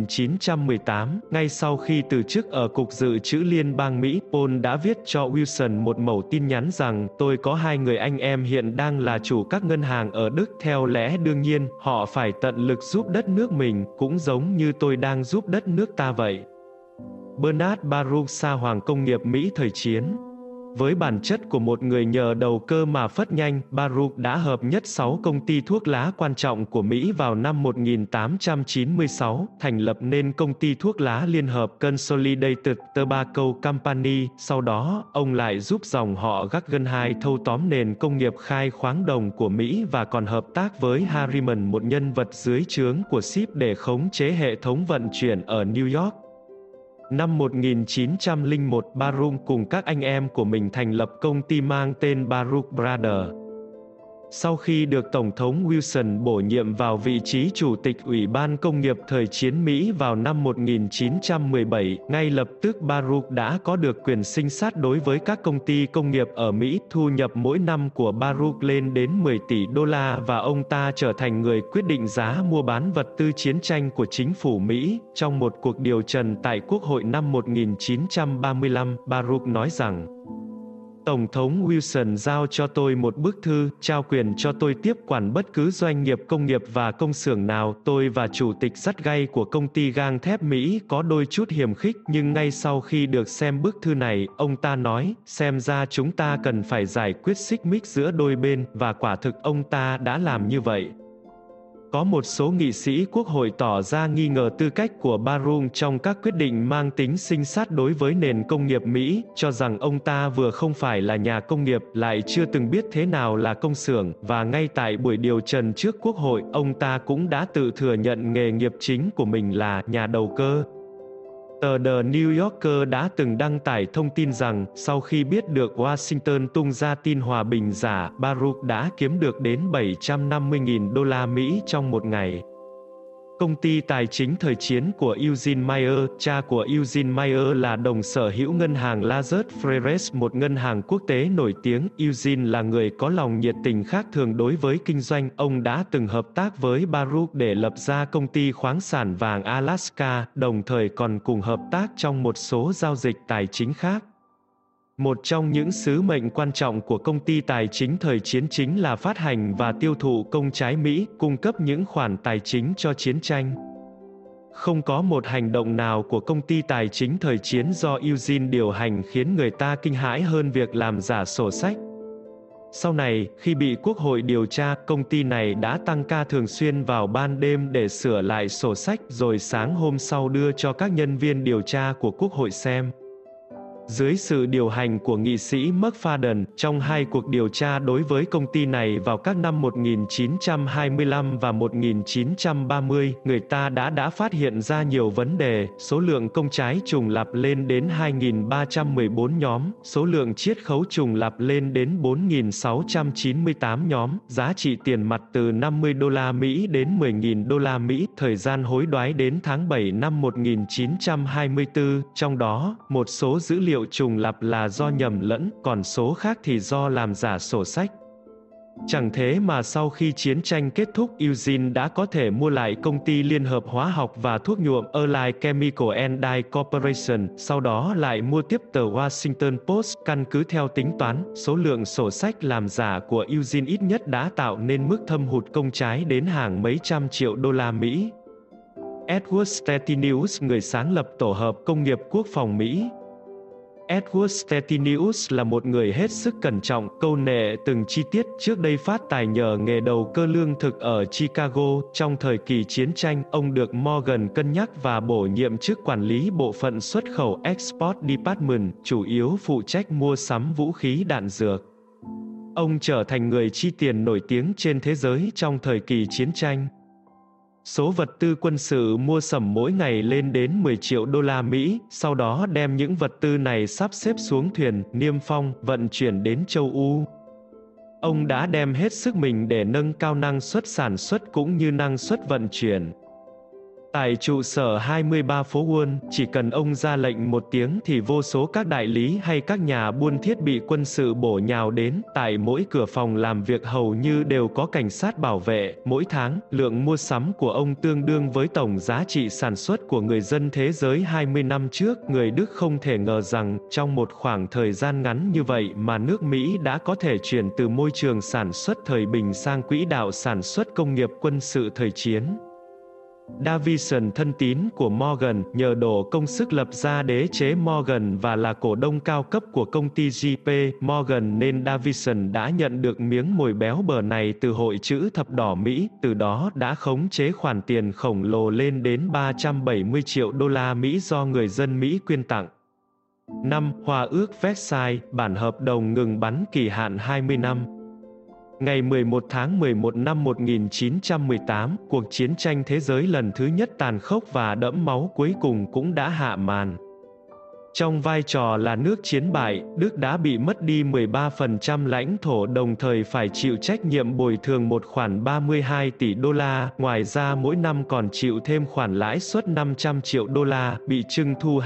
1918, ngay sau khi từ chức ở Cục Dự trữ Liên bang Mỹ, Paul đã viết cho Wilson một mẩu tin nhắn rằng, tôi có 2 người anh em hiện đang là chủ các ngân hàng ở Đức, theo lẽ đương nhiên, họ phải tận lực giúp đất nước mình, cũng giống như tôi đang giúp đất nước ta vậy. Bernard Baruch, Sa Hoàng công nghiệp Mỹ thời chiến. Với bản chất của một người nhờ đầu cơ mà phất nhanh, Baruch đã hợp nhất 6 công ty thuốc lá quan trọng của Mỹ vào năm 1896, thành lập nên công ty thuốc lá liên hợp Consolidated Tobacco Company. Sau đó, ông lại giúp dòng họ Guggenheim thâu tóm nền công nghiệp khai khoáng đồng của Mỹ và còn hợp tác với Harriman, một nhân vật dưới trướng của Schiff, để khống chế hệ thống vận chuyển ở New York. Năm 1901, Baruch cùng các anh em của mình thành lập công ty mang tên Baruch Brothers. Sau khi được Tổng thống Wilson bổ nhiệm vào vị trí Chủ tịch Ủy ban Công nghiệp thời chiến Mỹ vào năm 1917, ngay lập tức Baruch đã có được quyền sinh sát đối với các công ty công nghiệp ở Mỹ. Thu nhập mỗi năm của Baruch lên đến 10 tỷ đô la và ông ta trở thành người quyết định giá mua bán vật tư chiến tranh của chính phủ Mỹ. Trong một cuộc điều trần tại Quốc hội năm 1935, Baruch nói rằng, Tổng thống Wilson giao cho tôi một bức thư, trao quyền cho tôi tiếp quản bất cứ doanh nghiệp công nghiệp và công xưởng nào. Tôi và chủ tịch sắt gay của công ty gang thép Mỹ có đôi chút hiềm khích, nhưng ngay sau khi được xem bức thư này, ông ta nói, xem ra chúng ta cần phải giải quyết xích mích giữa đôi bên, và quả thực ông ta đã làm như vậy. Có một số nghị sĩ quốc hội tỏ ra nghi ngờ tư cách của Baruch trong các quyết định mang tính sinh sát đối với nền công nghiệp Mỹ, cho rằng ông ta vừa không phải là nhà công nghiệp, lại chưa từng biết thế nào là công xưởng, và ngay tại buổi điều trần trước quốc hội, ông ta cũng đã tự thừa nhận nghề nghiệp chính của mình là nhà đầu cơ. Tờ The New Yorker đã từng đăng tải thông tin rằng, sau khi biết được Washington tung ra tin hòa bình giả, Baruch đã kiếm được đến 750.000 đô la Mỹ trong một ngày. Công ty tài chính thời chiến của Eugene Meyer, cha của Eugene Meyer là đồng sở hữu ngân hàng Lazard Freres, một ngân hàng quốc tế nổi tiếng. Eugene là người có lòng nhiệt tình khác thường đối với kinh doanh. Ông đã từng hợp tác với Baruch để lập ra công ty khoáng sản vàng Alaska, đồng thời còn cùng hợp tác trong một số giao dịch tài chính khác. Một trong những sứ mệnh quan trọng của công ty tài chính thời chiến chính là phát hành và tiêu thụ công trái Mỹ, cung cấp những khoản tài chính cho chiến tranh. Không có một hành động nào của công ty tài chính thời chiến do Eugene điều hành khiến người ta kinh hãi hơn việc làm giả sổ sách. Sau này, khi bị Quốc hội điều tra, công ty này đã tăng ca thường xuyên vào ban đêm để sửa lại sổ sách rồi sáng hôm sau đưa cho các nhân viên điều tra của Quốc hội xem. Dưới sự điều hành của nghị sĩ McFadden, trong hai cuộc điều tra đối với công ty này vào các năm 1925 và 1930, người ta đã phát hiện ra nhiều vấn đề. Số lượng công trái trùng lặp lên đến 2.314 nhóm, số lượng chiết khấu trùng lặp lên đến 4.698 nhóm, giá trị tiền mặt từ 50 đô la Mỹ đến 10.000 đô la Mỹ, thời gian hối đoái đến tháng 7 năm 1924, trong đó, một số dữ liệu trùng lặp là do nhầm lẫn, còn số khác thì do làm giả sổ sách. Chẳng thế mà sau khi chiến tranh kết thúc, Eugene đã có thể mua lại công ty Liên hợp Hóa học và Thuốc nhuộm Allied Chemical and Dye Corporation, sau đó lại mua tiếp tờ Washington Post. Căn cứ theo tính toán, số lượng sổ sách làm giả của Eugene ít nhất đã tạo nên mức thâm hụt công trái đến hàng mấy trăm triệu đô la Mỹ. Edward Stettinius, người sáng lập tổ hợp công nghiệp quốc phòng Mỹ. Edward Stettinius là một người hết sức cẩn trọng, câu nệ từng chi tiết. Trước đây phát tài nhờ nghề đầu cơ lương thực ở Chicago. Trong thời kỳ chiến tranh, ông được Morgan cân nhắc và bổ nhiệm chức quản lý bộ phận xuất khẩu Export Department, chủ yếu phụ trách mua sắm vũ khí đạn dược. Ông trở thành người chi tiền nổi tiếng trên thế giới trong thời kỳ chiến tranh. Số vật tư quân sự mua sắm mỗi ngày lên đến 10 triệu đô la Mỹ, sau đó đem những vật tư này sắp xếp xuống thuyền, niêm phong, vận chuyển đến châu Âu. Ông đã đem hết sức mình để nâng cao năng suất sản xuất cũng như năng suất vận chuyển. Tại trụ sở 23 phố Wall, chỉ cần ông ra lệnh một tiếng thì vô số các đại lý hay các nhà buôn thiết bị quân sự bổ nhào đến. Tại mỗi cửa phòng làm việc hầu như đều có cảnh sát bảo vệ. Mỗi tháng, lượng mua sắm của ông tương đương với tổng giá trị sản xuất của người dân thế giới 20 năm trước. Người Đức không thể ngờ rằng, trong một khoảng thời gian ngắn như vậy mà nước Mỹ đã có thể chuyển từ môi trường sản xuất thời bình sang quỹ đạo sản xuất công nghiệp quân sự thời chiến. Davison, thân tín của Morgan, nhờ đổ công sức lập ra đế chế Morgan và là cổ đông cao cấp của công ty JP Morgan nên Davison đã nhận được miếng mồi béo bở này từ Hội chữ thập đỏ Mỹ, từ đó đã khống chế khoản tiền khổng lồ lên đến 370 triệu đô la Mỹ do người dân Mỹ quyên tặng. 5. Hòa ước Versailles, bản hợp đồng ngừng bắn kỳ hạn 20 năm. Ngày 11 tháng 11 năm 1918, cuộc chiến tranh thế giới lần thứ nhất tàn khốc và đẫm máu cuối cùng cũng đã hạ màn. Trong vai trò là nước chiến bại, Đức đã bị mất đi 13% lãnh thổ, đồng thời phải chịu trách nhiệm bồi thường một khoản 32 tỷ đô la, ngoài ra mỗi năm còn chịu thêm khoản lãi suất 500 triệu đô la, bị trưng thu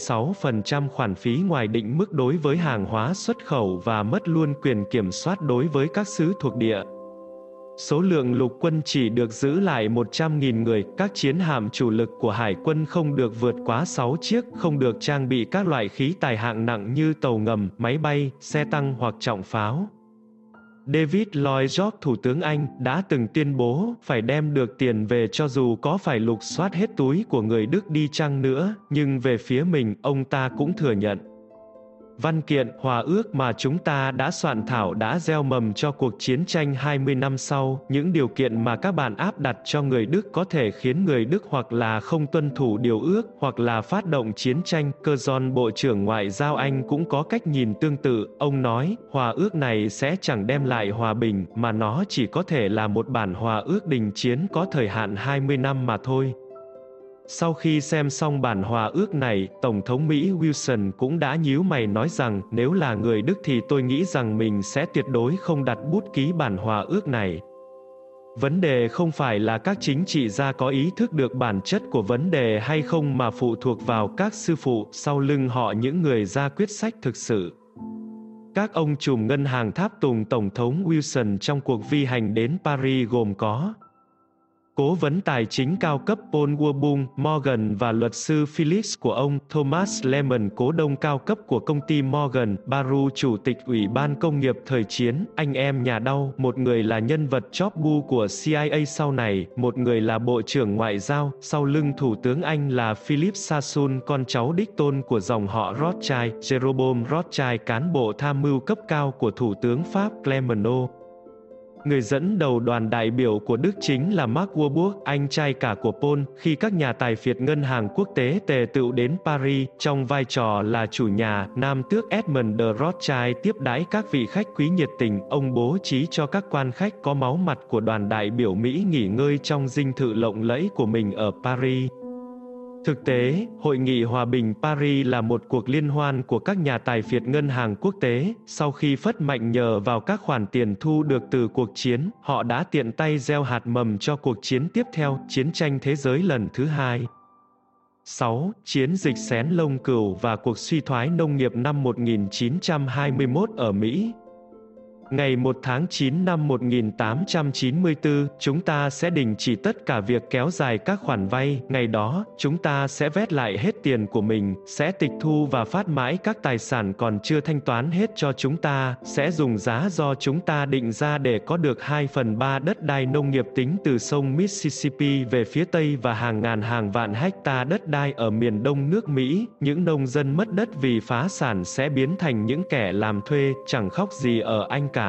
26% khoản phí ngoài định mức đối với hàng hóa xuất khẩu và mất luôn quyền kiểm soát đối với các xứ thuộc địa. Số lượng lục quân chỉ được giữ lại 100.000 người, các chiến hạm chủ lực của hải quân không được vượt quá 6 chiếc, không được trang bị các loại khí tài hạng nặng như tàu ngầm, máy bay, xe tăng hoặc trọng pháo. David Lloyd George, Thủ tướng Anh, đã từng tuyên bố phải đem được tiền về cho dù có phải lục soát hết túi của người Đức đi chăng nữa, nhưng về phía mình, ông ta cũng thừa nhận. Văn kiện, hòa ước mà chúng ta đã soạn thảo đã gieo mầm cho cuộc chiến tranh 20 năm sau. Những điều kiện mà các bạn áp đặt cho người Đức có thể khiến người Đức hoặc là không tuân thủ điều ước, hoặc là phát động chiến tranh. Curzon, Bộ trưởng Ngoại giao Anh cũng có cách nhìn tương tự. Ông nói, hòa ước này sẽ chẳng đem lại hòa bình, mà nó chỉ có thể là một bản hòa ước đình chiến có thời hạn 20 năm mà thôi. Sau khi xem xong bản hòa ước này, Tổng thống Mỹ Wilson cũng đã nhíu mày nói rằng, nếu là người Đức thì tôi nghĩ rằng mình sẽ tuyệt đối không đặt bút ký bản hòa ước này. Vấn đề không phải là các chính trị gia có ý thức được bản chất của vấn đề hay không mà phụ thuộc vào các sư phụ sau lưng họ, những người ra quyết sách thực sự. Các ông trùm ngân hàng tháp tùng Tổng thống Wilson trong cuộc vi hành đến Paris gồm có Cố vấn tài chính cao cấp Paul Warburg Morgan và luật sư Phillips của ông Thomas Lemon, cố đông cao cấp của công ty Morgan Baru, chủ tịch Ủy ban Công nghiệp thời chiến, anh em nhà đau, một người là nhân vật chóp bu của CIA sau này, một người là Bộ trưởng Ngoại giao, sau lưng Thủ tướng Anh là Philip Sassoon, con cháu đích tôn của dòng họ Rothschild, Jerome Rothschild, cán bộ tham mưu cấp cao của Thủ tướng Pháp Clémenceau. Người dẫn đầu đoàn đại biểu của Đức chính là Mark Warburg, anh trai cả của Paul, khi các nhà tài phiệt ngân hàng quốc tế tề tựu đến Paris, trong vai trò là chủ nhà, nam tước Edmund de Rothschild tiếp đãi các vị khách quý nhiệt tình, ông bố trí cho các quan khách có máu mặt của đoàn đại biểu Mỹ nghỉ ngơi trong dinh thự lộng lẫy của mình ở Paris. Thực tế, Hội nghị Hòa bình Paris là một cuộc liên hoan của các nhà tài phiệt ngân hàng quốc tế. Sau khi phất mạnh nhờ vào các khoản tiền thu được từ cuộc chiến, họ đã tiện tay gieo hạt mầm cho cuộc chiến tiếp theo, chiến tranh thế giới lần thứ hai. 6. Chiến dịch xén lông cừu và cuộc suy thoái nông nghiệp năm 1921 ở Mỹ. Ngày 1 tháng 9 năm 1894, chúng ta sẽ đình chỉ tất cả việc kéo dài các khoản vay. Ngày đó, chúng ta sẽ vét lại hết tiền của mình, sẽ tịch thu và phát mãi các tài sản còn chưa thanh toán hết cho chúng ta, sẽ dùng giá do chúng ta định ra để có được 2/3 đất đai nông nghiệp tính từ sông Mississippi về phía Tây và hàng ngàn hàng vạn hecta đất đai ở miền Đông nước Mỹ. Những nông dân mất đất vì phá sản sẽ biến thành những kẻ làm thuê, chẳng khóc gì ở Anh cả.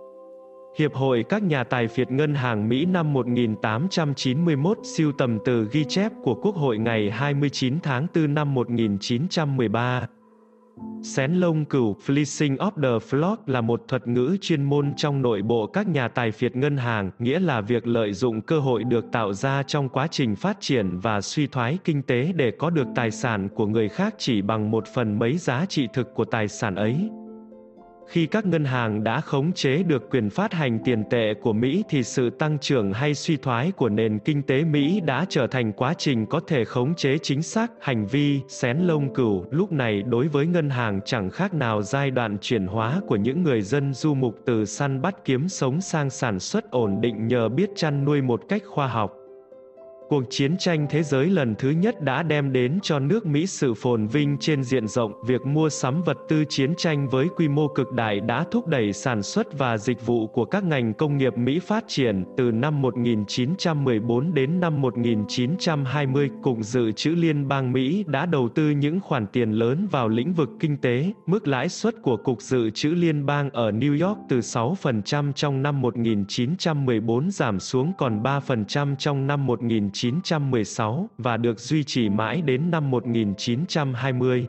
Hiệp hội các nhà tài phiệt ngân hàng Mỹ năm 1891 sưu tầm từ ghi chép của Quốc hội ngày 29 tháng 4 năm 1913. Xén lông cừu, fleecing of the flock, là một thuật ngữ chuyên môn trong nội bộ các nhà tài phiệt ngân hàng, nghĩa là việc lợi dụng cơ hội được tạo ra trong quá trình phát triển và suy thoái kinh tế để có được tài sản của người khác chỉ bằng 1/10 mấy giá trị thực của tài sản ấy. Khi các ngân hàng đã khống chế được quyền phát hành tiền tệ của Mỹ thì sự tăng trưởng hay suy thoái của nền kinh tế Mỹ đã trở thành quá trình có thể khống chế chính xác. Hành vi xén lông cừu lúc này đối với ngân hàng chẳng khác nào giai đoạn chuyển hóa của những người dân du mục từ săn bắt kiếm sống sang sản xuất ổn định nhờ biết chăn nuôi một cách khoa học. Cuộc chiến tranh thế giới lần thứ nhất đã đem đến cho nước Mỹ sự phồn vinh trên diện rộng. Việc mua sắm vật tư chiến tranh với quy mô cực đại đã thúc đẩy sản xuất và dịch vụ của các ngành công nghiệp Mỹ phát triển. Từ năm 1914 đến năm 1920, Cục Dự trữ Liên bang Mỹ đã đầu tư những khoản tiền lớn vào lĩnh vực kinh tế. Mức lãi suất của Cục Dự trữ Liên bang ở New York từ 6% trong năm 1914 giảm xuống còn 3% trong năm 1916, và được duy trì mãi đến năm 1920.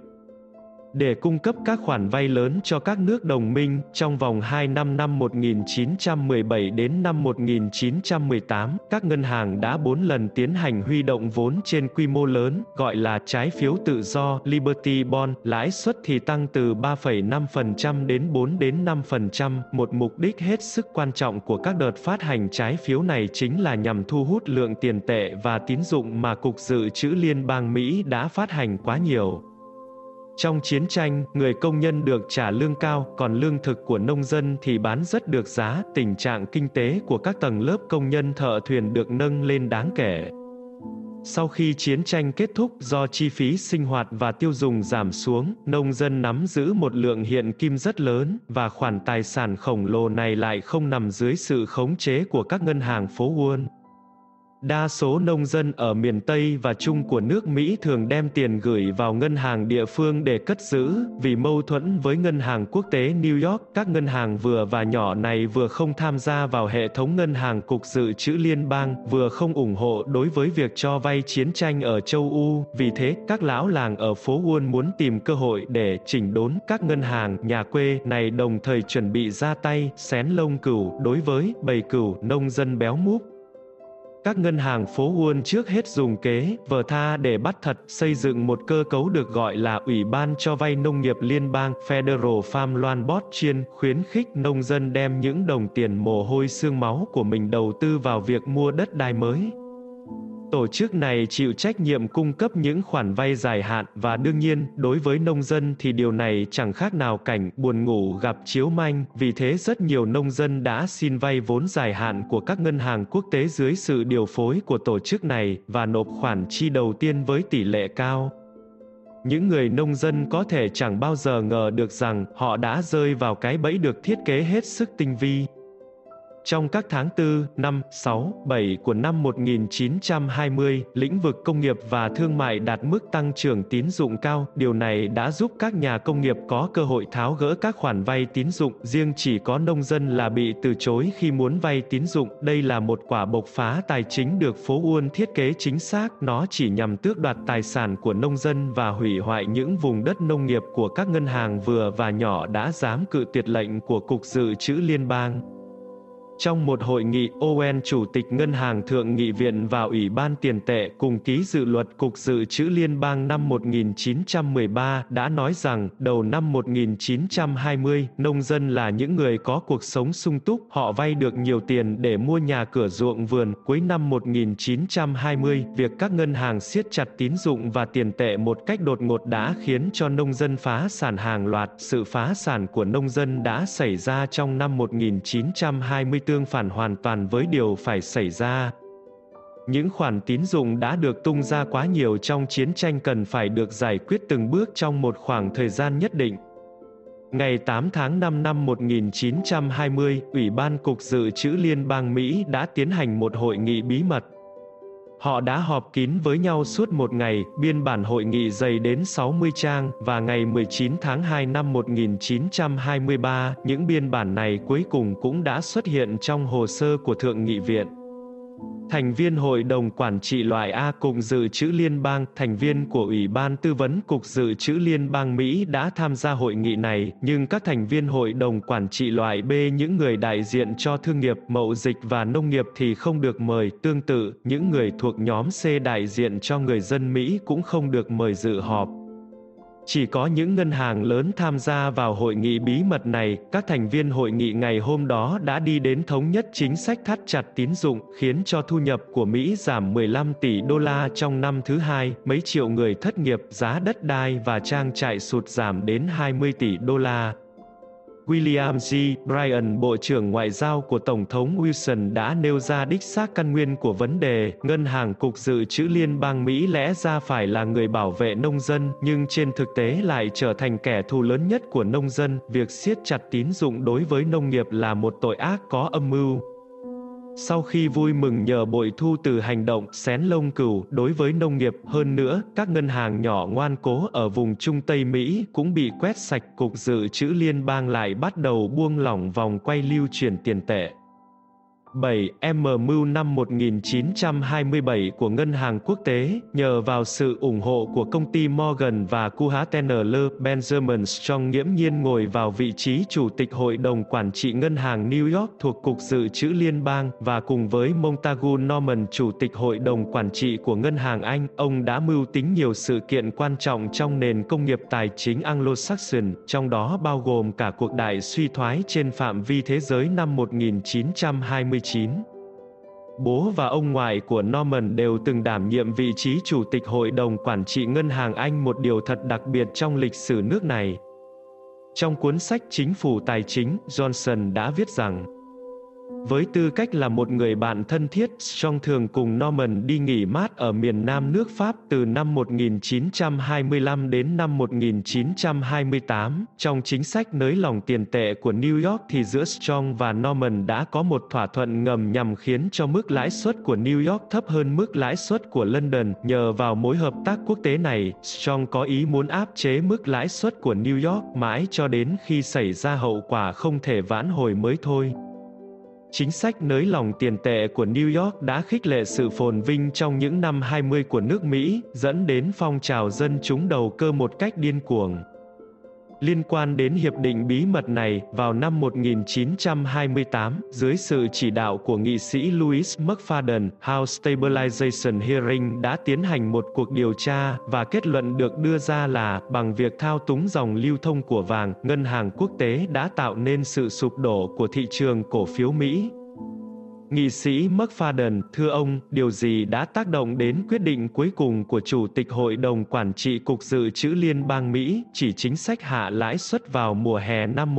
Để cung cấp các khoản vay lớn cho các nước đồng minh, trong vòng 2 năm 1917 đến năm 1918, các ngân hàng đã 4 lần tiến hành huy động vốn trên quy mô lớn, gọi là trái phiếu tự do, Liberty Bond, lãi suất thì tăng từ 3,5% đến 4 đến 5%. Một mục đích hết sức quan trọng của các đợt phát hành trái phiếu này chính là nhằm thu hút lượng tiền tệ và tín dụng mà Cục Dự trữ Liên bang Mỹ đã phát hành quá nhiều. Trong chiến tranh, người công nhân được trả lương cao, còn lương thực của nông dân thì bán rất được giá. Tình trạng kinh tế của các tầng lớp công nhân thợ thuyền được nâng lên đáng kể. Sau khi chiến tranh kết thúc, do chi phí sinh hoạt và tiêu dùng giảm xuống, nông dân nắm giữ một lượng hiện kim rất lớn, và khoản tài sản khổng lồ này lại không nằm dưới sự khống chế của các ngân hàng phố Wall. Đa số nông dân ở miền Tây và Trung của nước Mỹ thường đem tiền gửi vào ngân hàng địa phương để cất giữ. Vì mâu thuẫn với ngân hàng quốc tế New York, các ngân hàng vừa và nhỏ này vừa không tham gia vào hệ thống ngân hàng Cục Dự trữ Liên bang, vừa không ủng hộ đối với việc cho vay chiến tranh ở châu Âu. Vì thế, các lão làng ở phố Wall muốn tìm cơ hội để chỉnh đốn các ngân hàng nhà quê này, đồng thời chuẩn bị ra tay xén lông cừu đối với bầy cừu nông dân béo múp. Các ngân hàng phố Wall trước hết dùng kế vờ tha để bắt thật, xây dựng một cơ cấu được gọi là Ủy ban cho vay nông nghiệp liên bang Federal Farm Loan Board chuyên khuyến khích nông dân đem những đồng tiền mồ hôi xương máu của mình đầu tư vào việc mua đất đai mới. Tổ chức này chịu trách nhiệm cung cấp những khoản vay dài hạn và đương nhiên, đối với nông dân thì điều này chẳng khác nào cảnh buồn ngủ gặp chiếu manh, vì thế rất nhiều nông dân đã xin vay vốn dài hạn của các ngân hàng quốc tế dưới sự điều phối của tổ chức này và nộp khoản chi đầu tiên với tỷ lệ cao. Những người nông dân có thể chẳng bao giờ ngờ được rằng họ đã rơi vào cái bẫy được thiết kế hết sức tinh vi. Trong các tháng 4, 5, 6, 7 của năm 1920, lĩnh vực công nghiệp và thương mại đạt mức tăng trưởng tín dụng cao. Điều này đã giúp các nhà công nghiệp có cơ hội tháo gỡ các khoản vay tín dụng, riêng chỉ có nông dân là bị từ chối khi muốn vay tín dụng. Đây là một quả bộc phá tài chính được phố Wall thiết kế chính xác, nó chỉ nhằm tước đoạt tài sản của nông dân và hủy hoại những vùng đất nông nghiệp của các ngân hàng vừa và nhỏ đã dám cự tuyệt lệnh của Cục Dự trữ Liên bang. Trong một hội nghị, Owen, Chủ tịch Ngân hàng Thượng nghị viện và Ủy ban Tiền tệ cùng ký dự luật Cục Dự trữ Liên bang năm 1913 đã nói rằng, đầu năm 1920, nông dân là những người có cuộc sống sung túc, họ vay được nhiều tiền để mua nhà cửa ruộng vườn. Cuối năm 1920, việc các ngân hàng siết chặt tín dụng và tiền tệ một cách đột ngột đã khiến cho nông dân phá sản hàng loạt. Sự phá sản của nông dân đã xảy ra trong năm 1920 tương phản hoàn toàn với điều phải xảy ra. Những khoản tín dụng đã được tung ra quá nhiều trong chiến tranh cần phải được giải quyết từng bước trong một khoảng thời gian nhất định. Ngày 8 tháng 5 năm 1920, Ủy ban Cục Dự trữ Liên bang Mỹ đã tiến hành một hội nghị bí mật. Họ đã họp kín với nhau suốt một ngày, biên bản hội nghị dày đến 60 trang, và ngày 19 tháng 2 năm 1923, những biên bản này cuối cùng cũng đã xuất hiện trong hồ sơ của Thượng nghị viện. Thành viên Hội đồng Quản trị loại A Cục Dự trữ Liên bang, thành viên của Ủy ban Tư vấn Cục Dự trữ Liên bang Mỹ đã tham gia hội nghị này, nhưng các thành viên Hội đồng Quản trị loại B, những người đại diện cho thương nghiệp, mậu dịch và nông nghiệp thì không được mời. Tương tự, những người thuộc nhóm C đại diện cho người dân Mỹ cũng không được mời dự họp. Chỉ có những ngân hàng lớn tham gia vào hội nghị bí mật này. Các thành viên hội nghị ngày hôm đó đã đi đến thống nhất chính sách thắt chặt tín dụng, khiến cho thu nhập của Mỹ giảm 15 tỷ đô la trong năm thứ hai, mấy triệu người thất nghiệp, giá đất đai và trang trại sụt giảm đến 20 tỷ đô la. William G. Bryan, Bộ trưởng Ngoại giao của Tổng thống Wilson đã nêu ra đích xác căn nguyên của vấn đề. Ngân hàng Cục Dự trữ Liên bang Mỹ lẽ ra phải là người bảo vệ nông dân, nhưng trên thực tế lại trở thành kẻ thù lớn nhất của nông dân. Việc siết chặt tín dụng đối với nông nghiệp là một tội ác có âm mưu. Sau khi vui mừng nhờ bội thu từ hành động xén lông cừu đối với nông nghiệp, hơn nữa, các ngân hàng nhỏ ngoan cố ở vùng Trung Tây Mỹ cũng bị quét sạch. Cục Dự trữ Liên bang lại bắt đầu buông lỏng vòng quay lưu chuyển tiền tệ. 7. MMU năm 1927 của Ngân hàng Quốc tế, nhờ vào sự ủng hộ của công ty Morgan và Kuhn, Benjamin Strong nghiễm nhiên ngồi vào vị trí Chủ tịch Hội đồng Quản trị Ngân hàng New York thuộc Cục Dự trữ Liên bang, và cùng với Montagu Norman, Chủ tịch Hội đồng Quản trị của Ngân hàng Anh, ông đã mưu tính nhiều sự kiện quan trọng trong nền công nghiệp tài chính Anglo-Saxon, trong đó bao gồm cả cuộc đại suy thoái trên phạm vi thế giới năm 1929. Bố và ông ngoại của Norman đều từng đảm nhiệm vị trí Chủ tịch Hội đồng Quản trị Ngân hàng Anh, một điều thật đặc biệt trong lịch sử nước này. Trong cuốn sách Chính phủ Tài chính, Johnson đã viết rằng, với tư cách là một người bạn thân thiết, Strong thường cùng Norman đi nghỉ mát ở miền Nam nước Pháp từ năm 1925 đến năm 1928. Trong chính sách nới lỏng tiền tệ của New York thì giữa Strong và Norman đã có một thỏa thuận ngầm nhằm khiến cho mức lãi suất của New York thấp hơn mức lãi suất của London. Nhờ vào mối hợp tác quốc tế này, Strong có ý muốn áp chế mức lãi suất của New York mãi cho đến khi xảy ra hậu quả không thể vãn hồi mới thôi. Chính sách nới lỏng tiền tệ của New York đã khích lệ sự phồn vinh trong những năm 20 của nước Mỹ, dẫn đến phong trào dân chúng đầu cơ một cách điên cuồng. Liên quan đến hiệp định bí mật này, vào năm 1928, dưới sự chỉ đạo của nghị sĩ Louis McFadden, House Stabilization Hearing đã tiến hành một cuộc điều tra, và kết luận được đưa ra là, bằng việc thao túng dòng lưu thông của vàng, ngân hàng quốc tế đã tạo nên sự sụp đổ của thị trường cổ phiếu Mỹ. Nghị sĩ McFadden, thưa ông, điều gì đã tác động đến quyết định cuối cùng của Chủ tịch Hội đồng Quản trị Cục Dự trữ Liên bang Mỹ, chỉ chính sách hạ lãi suất vào mùa hè năm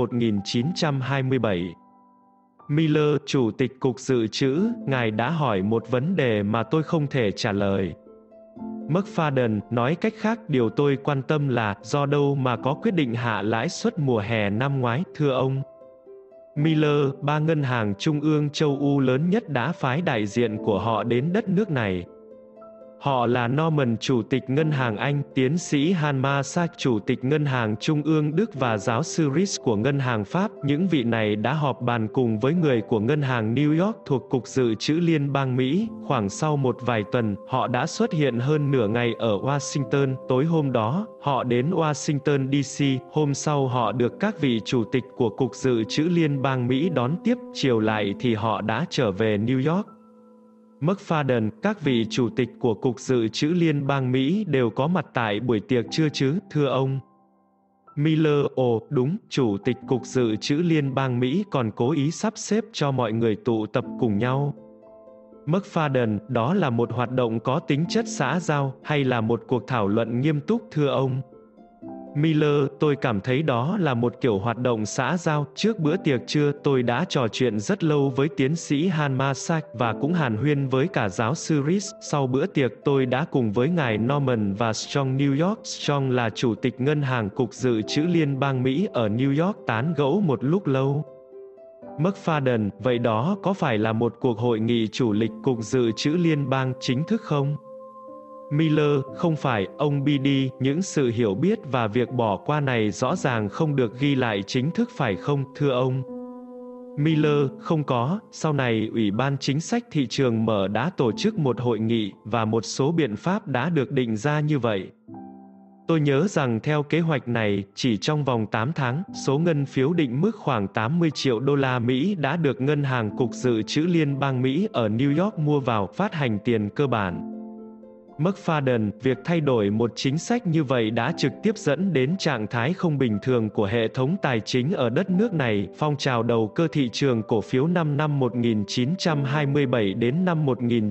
1927? Miller, Chủ tịch Cục Dự trữ, ngài đã hỏi một vấn đề mà tôi không thể trả lời. McFadden, nói cách khác, điều tôi quan tâm là, do đâu mà có quyết định hạ lãi suất mùa hè năm ngoái, thưa ông? Miller, ba ngân hàng trung ương châu Âu lớn nhất đã phái đại diện của họ đến đất nước này. Họ là Norman, Chủ tịch Ngân hàng Anh, tiến sĩ Hanma Sachs, Chủ tịch Ngân hàng Trung ương Đức và giáo sư Ries của Ngân hàng Pháp. Những vị này đã họp bàn cùng với người của Ngân hàng New York thuộc Cục Dự trữ Liên bang Mỹ. Khoảng sau một vài tuần, họ đã xuất hiện hơn nửa ngày ở Washington. Tối hôm đó, họ đến Washington DC. Hôm sau họ được các vị chủ tịch của Cục Dự trữ Liên bang Mỹ đón tiếp. Chiều lại thì họ đã trở về New York. McFadden, các vị chủ tịch của Cục Dự trữ Liên bang Mỹ đều có mặt tại buổi tiệc trưa chứ, thưa ông? Miller, ồ, đúng, Chủ tịch Cục Dự trữ Liên bang Mỹ còn cố ý sắp xếp cho mọi người tụ tập cùng nhau. McFadden, đó là một hoạt động có tính chất xã giao, hay là một cuộc thảo luận nghiêm túc, thưa ông? Miller, tôi cảm thấy đó là một kiểu hoạt động xã giao. Trước bữa tiệc trưa, tôi đã trò chuyện rất lâu với tiến sĩ Hanma Sachs và cũng hàn huyên với cả giáo sư Ries. Sau bữa tiệc, tôi đã cùng với ngài Norman và Strong New York. Strong là chủ tịch ngân hàng Cục Dự trữ Liên bang Mỹ ở New York tán gẫu một lúc lâu. McFadden, vậy đó có phải là một cuộc hội nghị chủ lịch Cục Dự trữ Liên bang chính thức không? Miller, không phải, ông BD, những sự hiểu biết và việc bỏ qua này rõ ràng không được ghi lại chính thức phải không, thưa ông? Miller, không có, sau này Ủy ban Chính sách Thị trường Mở đã tổ chức một hội nghị, và một số biện pháp đã được định ra như vậy. Tôi nhớ rằng theo kế hoạch này, chỉ trong vòng 8 tháng, số ngân phiếu định mức khoảng 80 triệu đô la Mỹ đã được Ngân hàng Cục Dự trữ Liên bang Mỹ ở New York mua vào, phát hành tiền cơ bản. McFadden, việc thay đổi một chính sách như vậy đã trực tiếp dẫn đến trạng thái không bình thường của hệ thống tài chính ở đất nước này. Phong trào đầu cơ thị trường cổ phiếu năm 1927 đến năm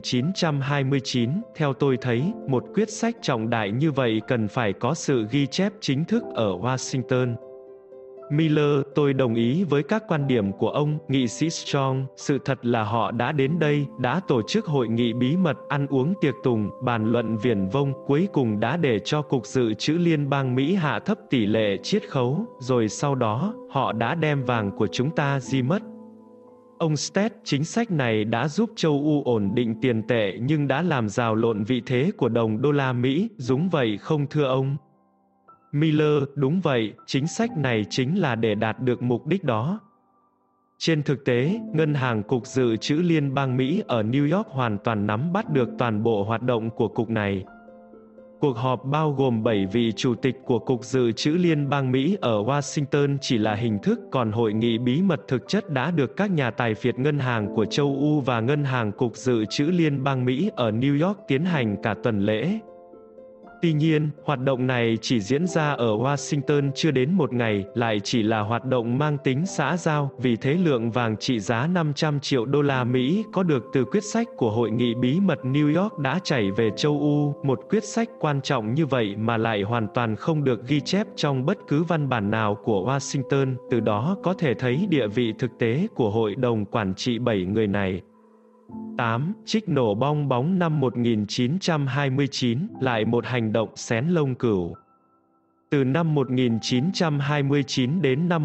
1929, theo tôi thấy, một quyết sách trọng đại như vậy cần phải có sự ghi chép chính thức ở Washington. Miller, tôi đồng ý với các quan điểm của ông, nghị sĩ Strong. Sự thật là họ đã đến đây, đã tổ chức hội nghị bí mật, ăn uống tiệc tùng, bàn luận viển vông, cuối cùng đã để cho Cục Dự trữ Liên bang Mỹ hạ thấp tỷ lệ chiết khấu, rồi sau đó, họ đã đem vàng của chúng ta di mất. Ông Stead, chính sách này đã giúp châu Âu ổn định tiền tệ nhưng đã làm rào lộn vị thế của đồng đô la Mỹ, đúng vậy không thưa ông? Miller, đúng vậy, chính sách này chính là để đạt được mục đích đó. Trên thực tế, Ngân hàng Cục Dự trữ Liên bang Mỹ ở New York hoàn toàn nắm bắt được toàn bộ hoạt động của cục này. Cuộc họp bao gồm 7 vị chủ tịch của Cục Dự trữ Liên bang Mỹ ở Washington chỉ là hình thức, còn hội nghị bí mật thực chất đã được các nhà tài phiệt ngân hàng của châu Âu và Ngân hàng Cục Dự trữ Liên bang Mỹ ở New York tiến hành cả tuần lễ. Tuy nhiên, hoạt động này chỉ diễn ra ở Washington chưa đến một ngày, lại chỉ là hoạt động mang tính xã giao, vì thế lượng vàng trị giá 500 triệu đô la Mỹ có được từ quyết sách của Hội nghị bí mật New York đã chảy về châu Âu, một quyết sách quan trọng như vậy mà lại hoàn toàn không được ghi chép trong bất cứ văn bản nào của Washington, từ đó có thể thấy địa vị thực tế của Hội đồng Quản trị 7 người này. 8. Trích nổ bong bóng năm 1929, lại một hành động xén lông cừu. Từ năm 1929 đến năm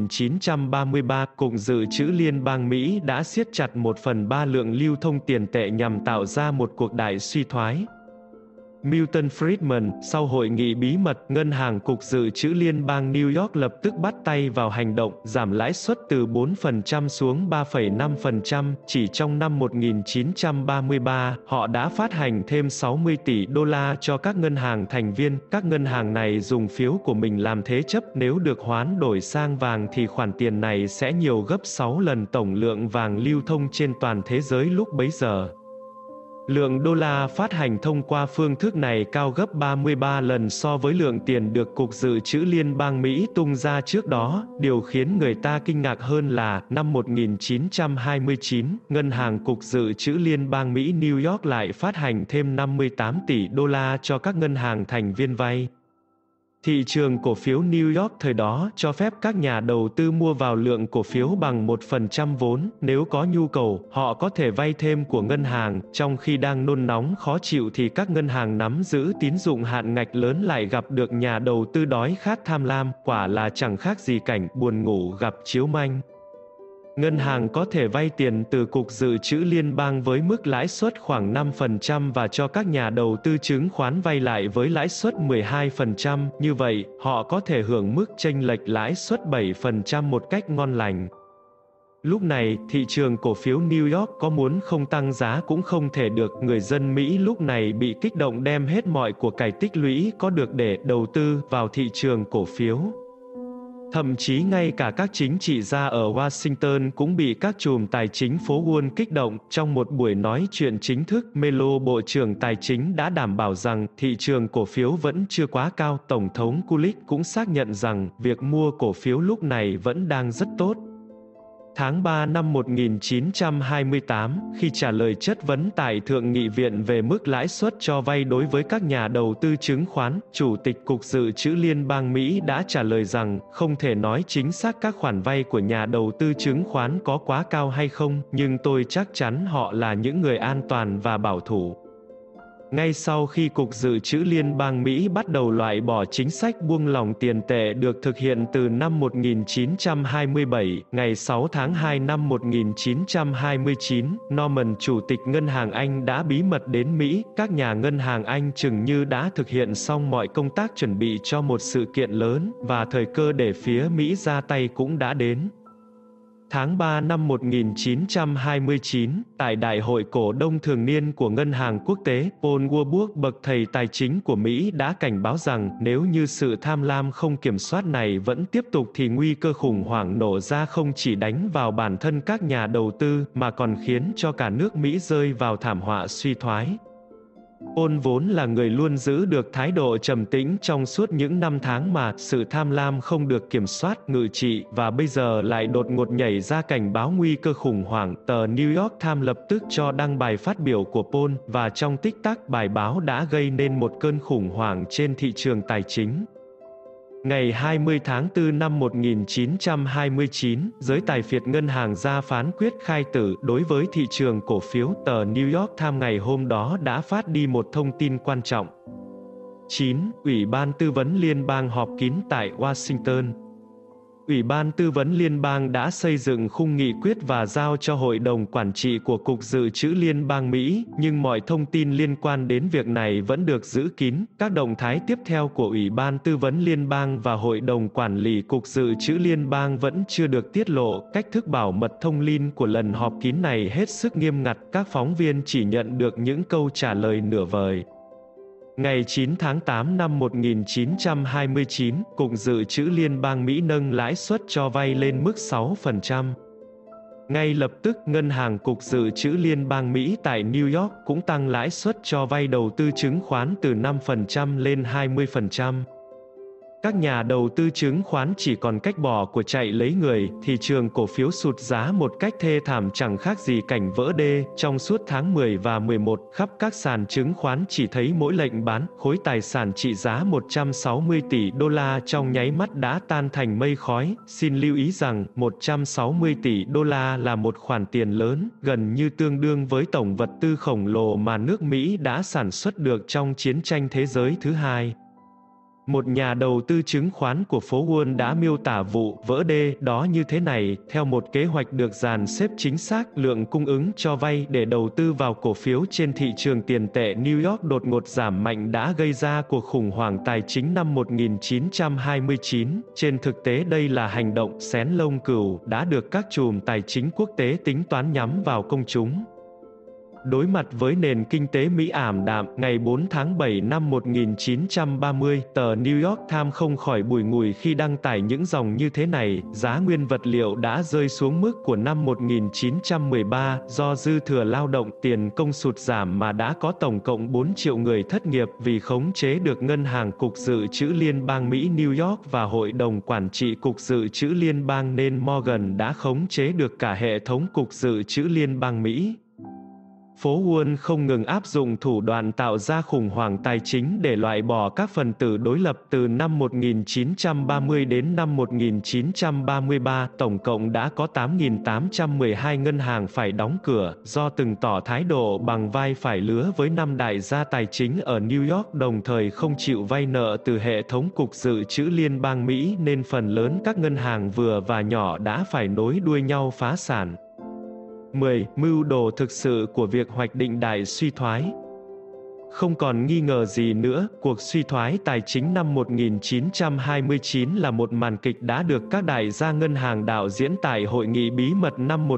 1933, Cục Dự trữ Liên bang Mỹ đã siết chặt 1/3 lượng lưu thông tiền tệ nhằm tạo ra một cuộc đại suy thoái. Milton Friedman, sau hội nghị bí mật, Ngân hàng Cục Dự trữ Liên bang New York lập tức bắt tay vào hành động, giảm lãi suất từ 4% xuống 3,5%. Chỉ trong năm 1933, họ đã phát hành thêm 60 tỷ đô la cho các ngân hàng thành viên. Các ngân hàng này dùng phiếu của mình làm thế chấp, nếu được hoán đổi sang vàng thì khoản tiền này sẽ nhiều gấp 6 lần tổng lượng vàng lưu thông trên toàn thế giới lúc bấy giờ. Lượng đô la phát hành thông qua phương thức này cao gấp 33 lần so với lượng tiền được Cục Dự trữ Liên bang Mỹ tung ra trước đó. Điều khiến người ta kinh ngạc hơn là, năm 1929, Ngân hàng Cục Dự trữ Liên bang Mỹ New York lại phát hành thêm 58 tỷ đô la cho các ngân hàng thành viên vay. Thị trường cổ phiếu New York thời đó cho phép các nhà đầu tư mua vào lượng cổ phiếu bằng 1% vốn, nếu có nhu cầu, họ có thể vay thêm của ngân hàng, trong khi đang nôn nóng khó chịu thì các ngân hàng nắm giữ tín dụng hạn ngạch lớn lại gặp được nhà đầu tư đói khát tham lam, quả là chẳng khác gì cảnh buồn ngủ gặp chiếu manh. Ngân hàng có thể vay tiền từ Cục Dự trữ Liên bang với mức lãi suất khoảng 5% và cho các nhà đầu tư chứng khoán vay lại với lãi suất 12%, như vậy, họ có thể hưởng mức chênh lệch lãi suất 7% một cách ngon lành. Lúc này, thị trường cổ phiếu New York có muốn không tăng giá cũng không thể được, người dân Mỹ lúc này bị kích động đem hết mọi của cải tích lũy có được để đầu tư vào thị trường cổ phiếu. Thậm chí ngay cả các chính trị gia ở Washington cũng bị các chùm tài chính phố Wall kích động. Trong một buổi nói chuyện chính thức, Melo, Bộ trưởng Tài chính đã đảm bảo rằng thị trường cổ phiếu vẫn chưa quá cao. Tổng thống Coolidge cũng xác nhận rằng việc mua cổ phiếu lúc này vẫn đang rất tốt. Tháng 3 năm 1928, khi trả lời chất vấn tại Thượng nghị viện về mức lãi suất cho vay đối với các nhà đầu tư chứng khoán, Chủ tịch Cục Dự trữ Liên bang Mỹ đã trả lời rằng, không thể nói chính xác các khoản vay của nhà đầu tư chứng khoán có quá cao hay không, nhưng tôi chắc chắn họ là những người an toàn và bảo thủ. Ngay sau khi Cục Dự trữ Liên bang Mỹ bắt đầu loại bỏ chính sách buông lỏng tiền tệ được thực hiện từ năm 1927, ngày 6 tháng 2 năm 1929, Norman, Chủ tịch Ngân hàng Anh đã bí mật đến Mỹ. Các nhà ngân hàng Anh chừng như đã thực hiện xong mọi công tác chuẩn bị cho một sự kiện lớn, và thời cơ để phía Mỹ ra tay cũng đã đến. Tháng 3 năm 1929, tại Đại hội Cổ đông thường niên của Ngân hàng Quốc tế, Paul Warburg, bậc thầy tài chính của Mỹ đã cảnh báo rằng nếu như sự tham lam không kiểm soát này vẫn tiếp tục thì nguy cơ khủng hoảng nổ ra không chỉ đánh vào bản thân các nhà đầu tư mà còn khiến cho cả nước Mỹ rơi vào thảm họa suy thoái. Paul vốn là người luôn giữ được thái độ trầm tĩnh trong suốt những năm tháng mà sự tham lam không được kiểm soát, ngự trị, và bây giờ lại đột ngột nhảy ra cảnh báo nguy cơ khủng hoảng. Tờ New York Times lập tức cho đăng bài phát biểu của Paul, và trong tích tắc bài báo đã gây nên một cơn khủng hoảng trên thị trường tài chính. Ngày 20 tháng 4 năm 1929, giới tài phiệt ngân hàng ra phán quyết khai tử đối với thị trường cổ phiếu. Tờ New York Times ngày hôm đó đã phát đi một thông tin quan trọng. 9. Ủy ban Tư vấn Liên bang họp kín tại Washington. Ủy ban Tư vấn Liên bang đã xây dựng khung nghị quyết và giao cho Hội đồng Quản trị của Cục Dự trữ Liên bang Mỹ, nhưng mọi thông tin liên quan đến việc này vẫn được giữ kín. Các động thái tiếp theo của Ủy ban Tư vấn Liên bang và Hội đồng Quản lý Cục Dự trữ Liên bang vẫn chưa được tiết lộ. Cách thức bảo mật thông tin của lần họp kín này hết sức nghiêm ngặt, các phóng viên chỉ nhận được những câu trả lời nửa vời. Ngày 9 tháng 8 năm 1929, Cục Dự trữ Liên bang Mỹ nâng lãi suất cho vay lên mức 6%. Ngay lập tức, Ngân hàng Cục Dự trữ Liên bang Mỹ tại New York cũng tăng lãi suất cho vay đầu tư chứng khoán từ 5% lên 20%. Các nhà đầu tư chứng khoán chỉ còn cách bỏ của chạy lấy người, thị trường cổ phiếu sụt giá một cách thê thảm chẳng khác gì cảnh vỡ đê. Trong suốt tháng 10 và 11, khắp các sàn chứng khoán chỉ thấy mỗi lệnh bán, khối tài sản trị giá 160 tỷ đô la trong nháy mắt đã tan thành mây khói. Xin lưu ý rằng, 160 tỷ đô la là một khoản tiền lớn, gần như tương đương với tổng vật tư khổng lồ mà nước Mỹ đã sản xuất được trong chiến tranh thế giới thứ hai. Một nhà đầu tư chứng khoán của phố Wall đã miêu tả vụ vỡ đê đó như thế này, theo một kế hoạch được dàn xếp chính xác, lượng cung ứng cho vay để đầu tư vào cổ phiếu trên thị trường tiền tệ New York đột ngột giảm mạnh đã gây ra cuộc khủng hoảng tài chính năm 1929. Trên thực tế đây là hành động xén lông cừu đã được các trùm tài chính quốc tế tính toán nhắm vào công chúng. Đối mặt với nền kinh tế Mỹ ảm đạm, ngày 4 tháng 7 năm 1930, tờ New York Times không khỏi bùi ngùi khi đăng tải những dòng như thế này: giá nguyên vật liệu đã rơi xuống mức của năm 1913, do dư thừa lao động, tiền công sụt giảm mà đã có tổng cộng 4 triệu người thất nghiệp vì khống chế được Ngân hàng Cục Dự trữ Liên bang Mỹ New York và Hội đồng Quản trị Cục Dự trữ Liên bang nên Morgan đã khống chế được cả hệ thống Cục Dự trữ Liên bang Mỹ. Phố Wall không ngừng áp dụng thủ đoạn tạo ra khủng hoảng tài chính để loại bỏ các phần tử đối lập. Từ năm 1930 đến năm 1933, tổng cộng đã có 8.812 ngân hàng phải đóng cửa, do từng tỏ thái độ bằng vai phải lứa với năm đại gia tài chính ở New York đồng thời không chịu vay nợ từ hệ thống Cục Dự trữ Liên bang Mỹ nên phần lớn các ngân hàng vừa và nhỏ đã phải nối đuôi nhau phá sản. 10. Mưu đồ thực sự của việc hoạch định đại suy thoái. Không còn nghi ngờ gì nữa, cuộc suy thoái tài chính năm 1929 là một màn kịch đã được các đại gia ngân hàng đạo diễn tại hội nghị bí mật năm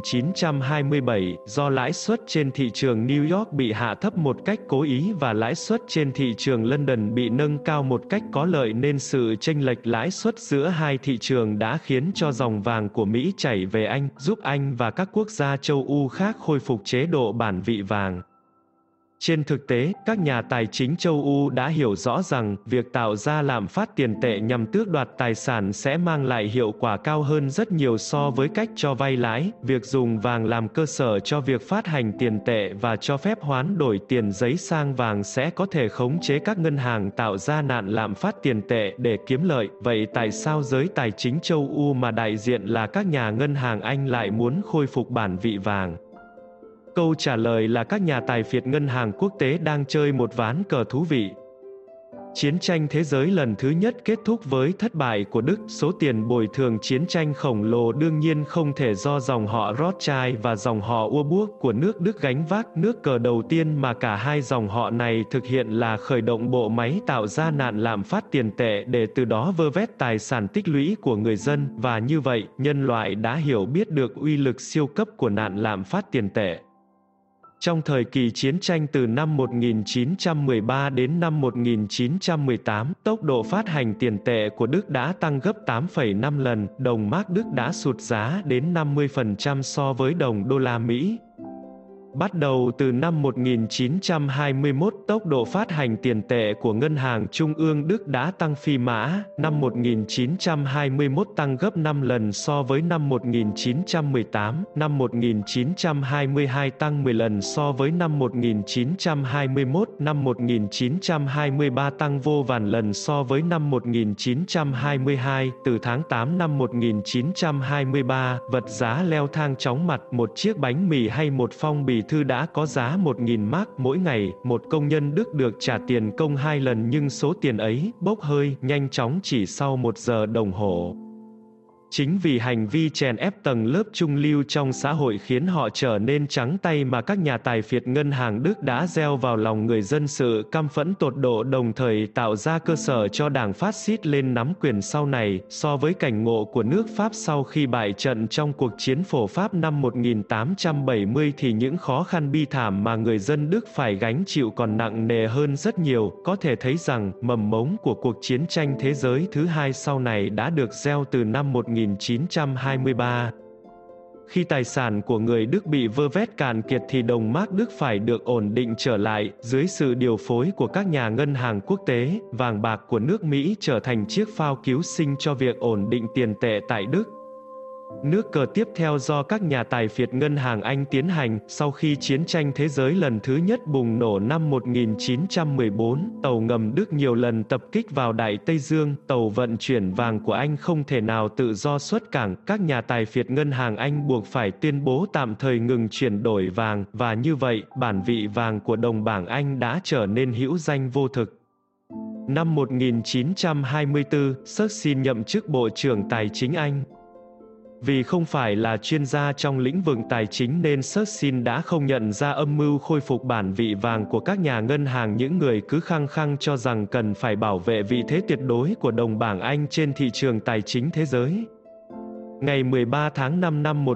1927, do lãi suất trên thị trường New York bị hạ thấp một cách cố ý và lãi suất trên thị trường London bị nâng cao một cách có lợi nên sự chênh lệch lãi suất giữa hai thị trường đã khiến cho dòng vàng của Mỹ chảy về Anh, giúp Anh và các quốc gia châu Âu khác khôi phục chế độ bản vị vàng. Trên thực tế, các nhà tài chính châu Âu đã hiểu rõ rằng, việc tạo ra lạm phát tiền tệ nhằm tước đoạt tài sản sẽ mang lại hiệu quả cao hơn rất nhiều so với cách cho vay lãi. Việc dùng vàng làm cơ sở cho việc phát hành tiền tệ và cho phép hoán đổi tiền giấy sang vàng sẽ có thể khống chế các ngân hàng tạo ra nạn lạm phát tiền tệ để kiếm lợi. Vậy tại sao giới tài chính châu Âu mà đại diện là các nhà ngân hàng Anh lại muốn khôi phục bản vị vàng? Câu trả lời là các nhà tài phiệt ngân hàng quốc tế đang chơi một ván cờ thú vị. Chiến tranh thế giới lần thứ nhất kết thúc với thất bại của Đức. Số tiền bồi thường chiến tranh khổng lồ đương nhiên không thể do dòng họ Rothschild và dòng họ Warburg của nước Đức gánh vác. Nước cờ đầu tiên mà cả hai dòng họ này thực hiện là khởi động bộ máy tạo ra nạn lạm phát tiền tệ để từ đó vơ vét tài sản tích lũy của người dân, và như vậy, nhân loại đã hiểu biết được uy lực siêu cấp của nạn lạm phát tiền tệ. Trong thời kỳ chiến tranh từ năm 1913 đến năm 1918, tốc độ phát hành tiền tệ của Đức đã tăng gấp 8,5 lần, đồng mark Đức đã sụt giá đến 50% so với đồng đô la Mỹ. Bắt đầu từ năm 1921, tốc độ phát hành tiền tệ của Ngân hàng Trung ương Đức đã tăng phi mã. Năm 1921 tăng gấp 5 lần so với năm 1918, năm 1922 tăng 10 lần so với năm 1921, năm 1923 tăng vô vàn lần so với năm 1922. Từ tháng 8 năm 1923, vật giá leo thang chóng mặt, một chiếc bánh mì hay một phong bì thư đã có giá 1.000 mark mỗi ngày. Một công nhân Đức được trả tiền công 2 lần nhưng số tiền ấy bốc hơi nhanh chóng chỉ sau 1 giờ đồng hồ. Chính vì hành vi chèn ép tầng lớp trung lưu trong xã hội khiến họ trở nên trắng tay mà các nhà tài phiệt ngân hàng Đức đã gieo vào lòng người dân sự căm phẫn tột độ, đồng thời tạo ra cơ sở cho đảng phát xít lên nắm quyền sau này. So với cảnh ngộ của nước Pháp sau khi bại trận trong cuộc chiến phổ Pháp năm 1870 thì những khó khăn bi thảm mà người dân Đức phải gánh chịu còn nặng nề hơn rất nhiều. Có thể thấy rằng, mầm mống của cuộc chiến tranh thế giới thứ hai sau này đã được gieo từ năm 1923. Khi tài sản của người Đức bị vơ vét cạn kiệt thì đồng mark Đức phải được ổn định trở lại. Dưới sự điều phối của các nhà ngân hàng quốc tế, vàng bạc của nước Mỹ trở thành chiếc phao cứu sinh cho việc ổn định tiền tệ tại Đức. Nước cờ tiếp theo do các nhà tài phiệt ngân hàng Anh tiến hành. Sau khi chiến tranh thế giới lần thứ nhất bùng nổ năm 1914, tàu ngầm Đức nhiều lần tập kích vào Đại Tây Dương. Tàu vận chuyển vàng của Anh không thể nào tự do xuất cảng. Các nhà tài phiệt ngân hàng Anh buộc phải tuyên bố tạm thời ngừng chuyển đổi vàng, và như vậy, bản vị vàng của đồng bảng Anh đã trở nên hữu danh vô thực. Năm 1924, Churchill nhậm chức Bộ trưởng Tài chính Anh. Vì không phải là chuyên gia trong lĩnh vực tài chính nên Churchill đã không nhận ra âm mưu khôi phục bản vị vàng của các nhà ngân hàng, những người cứ khăng khăng cho rằng cần phải bảo vệ vị thế tuyệt đối của đồng bảng Anh trên thị trường tài chính thế giới. Ngày 13 tháng 5 năm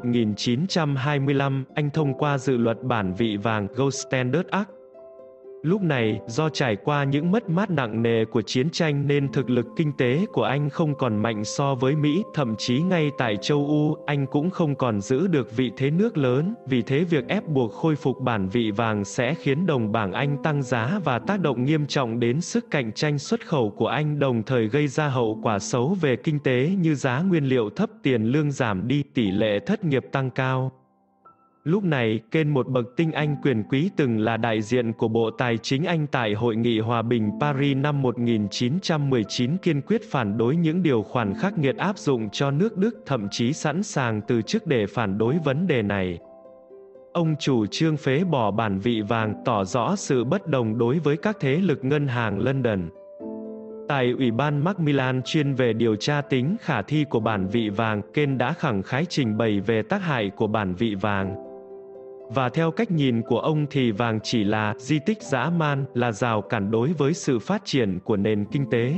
1925, Anh thông qua dự luật bản vị vàng Gold Standard Act. Lúc này, do trải qua những mất mát nặng nề của chiến tranh nên thực lực kinh tế của Anh không còn mạnh so với Mỹ, thậm chí ngay tại châu Âu, Anh cũng không còn giữ được vị thế nước lớn, vì thế việc ép buộc khôi phục bản vị vàng sẽ khiến đồng bảng Anh tăng giá và tác động nghiêm trọng đến sức cạnh tranh xuất khẩu của Anh, đồng thời gây ra hậu quả xấu về kinh tế như giá nguyên liệu thấp, tiền lương giảm đi, tỷ lệ thất nghiệp tăng cao. Lúc này, Ken, một bậc tinh Anh quyền quý từng là đại diện của Bộ Tài chính Anh tại Hội nghị Hòa bình Paris năm 1919 kiên quyết phản đối những điều khoản khắc nghiệt áp dụng cho nước Đức, thậm chí sẵn sàng từ chức để phản đối vấn đề này. Ông chủ trương phế bỏ bản vị vàng, tỏ rõ sự bất đồng đối với các thế lực ngân hàng London. Tại Ủy ban Macmillan chuyên về điều tra tính khả thi của bản vị vàng, Ken đã khẳng khái trình bày về tác hại của bản vị vàng. Và theo cách nhìn của ông thì vàng chỉ là di tích dã man, là rào cản đối với sự phát triển của nền kinh tế.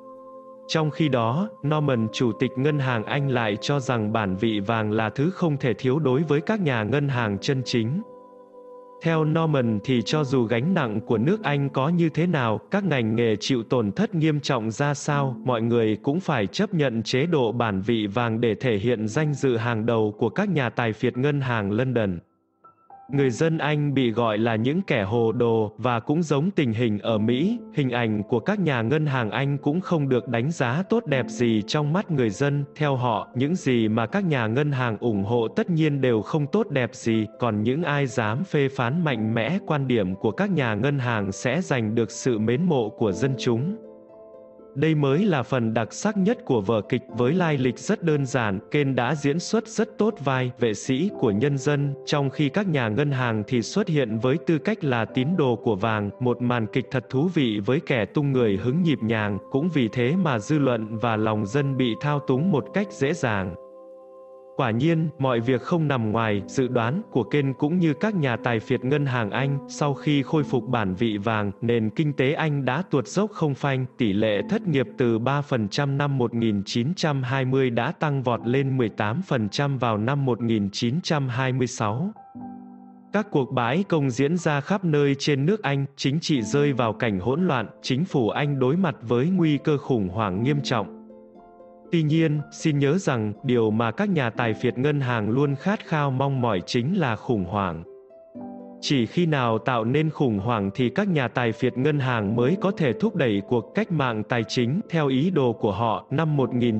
Trong khi đó, Norman, chủ tịch ngân hàng Anh lại cho rằng bản vị vàng là thứ không thể thiếu đối với các nhà ngân hàng chân chính. Theo Norman thì cho dù gánh nặng của nước Anh có như thế nào, các ngành nghề chịu tổn thất nghiêm trọng ra sao, mọi người cũng phải chấp nhận chế độ bản vị vàng để thể hiện danh dự hàng đầu của các nhà tài phiệt ngân hàng London. Người dân Anh bị gọi là những kẻ hồ đồ, và cũng giống tình hình ở Mỹ, hình ảnh của các nhà ngân hàng Anh cũng không được đánh giá tốt đẹp gì trong mắt người dân. Theo họ, những gì mà các nhà ngân hàng ủng hộ tất nhiên đều không tốt đẹp gì, còn những ai dám phê phán mạnh mẽ quan điểm của các nhà ngân hàng sẽ giành được sự mến mộ của dân chúng. Đây mới là phần đặc sắc nhất của vở kịch. Với lai lịch rất đơn giản, Ken đã diễn xuất rất tốt vai vệ sĩ của nhân dân, trong khi các nhà ngân hàng thì xuất hiện với tư cách là tín đồ của vàng, một màn kịch thật thú vị với kẻ tung người hứng nhịp nhàng, cũng vì thế mà dư luận và lòng dân bị thao túng một cách dễ dàng. Quả nhiên, mọi việc không nằm ngoài dự đoán của Ken cũng như các nhà tài phiệt ngân hàng Anh. Sau khi khôi phục bản vị vàng, nền kinh tế Anh đã tuột dốc không phanh, tỷ lệ thất nghiệp từ 3% năm 1920 đã tăng vọt lên 18% vào năm 1926. Các cuộc bãi công diễn ra khắp nơi trên nước Anh, chính trị rơi vào cảnh hỗn loạn, chính phủ Anh đối mặt với nguy cơ khủng hoảng nghiêm trọng. Tuy nhiên, xin nhớ rằng, điều mà các nhà tài phiệt ngân hàng luôn khát khao mong mỏi chính là khủng hoảng. Chỉ khi nào tạo nên khủng hoảng thì các nhà tài phiệt ngân hàng mới có thể thúc đẩy cuộc cách mạng tài chính theo ý đồ của họ. Năm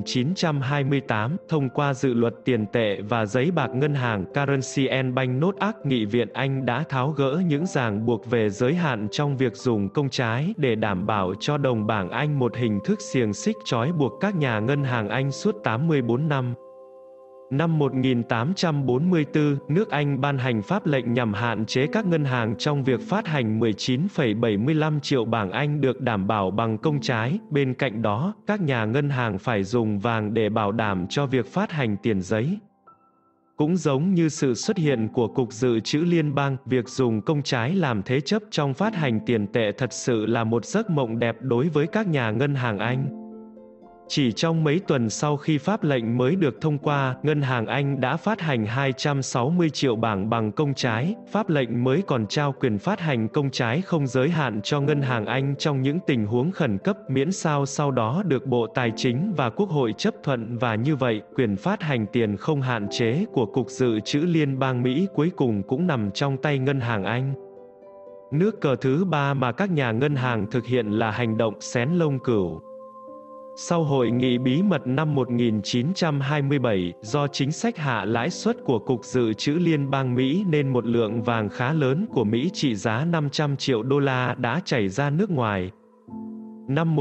1928, thông qua dự luật tiền tệ và giấy bạc ngân hàng Currency and Banknote Act, Nghị viện Anh đã tháo gỡ những ràng buộc về giới hạn trong việc dùng công trái để đảm bảo cho đồng bảng Anh, một hình thức xiềng xích trói buộc các nhà ngân hàng Anh suốt 84 năm. Năm 1844, nước Anh ban hành pháp lệnh nhằm hạn chế các ngân hàng trong việc phát hành 19,75 triệu bảng Anh được đảm bảo bằng công trái. Bên cạnh đó, các nhà ngân hàng phải dùng vàng để bảo đảm cho việc phát hành tiền giấy. Cũng giống như sự xuất hiện của Cục Dự trữ Liên bang, việc dùng công trái làm thế chấp trong phát hành tiền tệ thật sự là một giấc mộng đẹp đối với các nhà ngân hàng Anh. Chỉ trong mấy tuần sau khi pháp lệnh mới được thông qua, ngân hàng Anh đã phát hành 260 triệu bảng bằng công trái. Pháp lệnh mới còn trao quyền phát hành công trái không giới hạn cho ngân hàng Anh trong những tình huống khẩn cấp, miễn sao sau đó được Bộ Tài chính và Quốc hội chấp thuận, và như vậy, quyền phát hành tiền không hạn chế của Cục Dự trữ Liên bang Mỹ cuối cùng cũng nằm trong tay ngân hàng Anh. Nước cờ thứ ba mà các nhà ngân hàng thực hiện là hành động xén lông cừu. Sau hội nghị bí mật năm 1927, do chính sách hạ lãi suất của Cục Dự trữ Liên bang Mỹ nên một lượng vàng khá lớn của Mỹ trị giá 500 triệu đô la đã chảy ra nước ngoài. Năm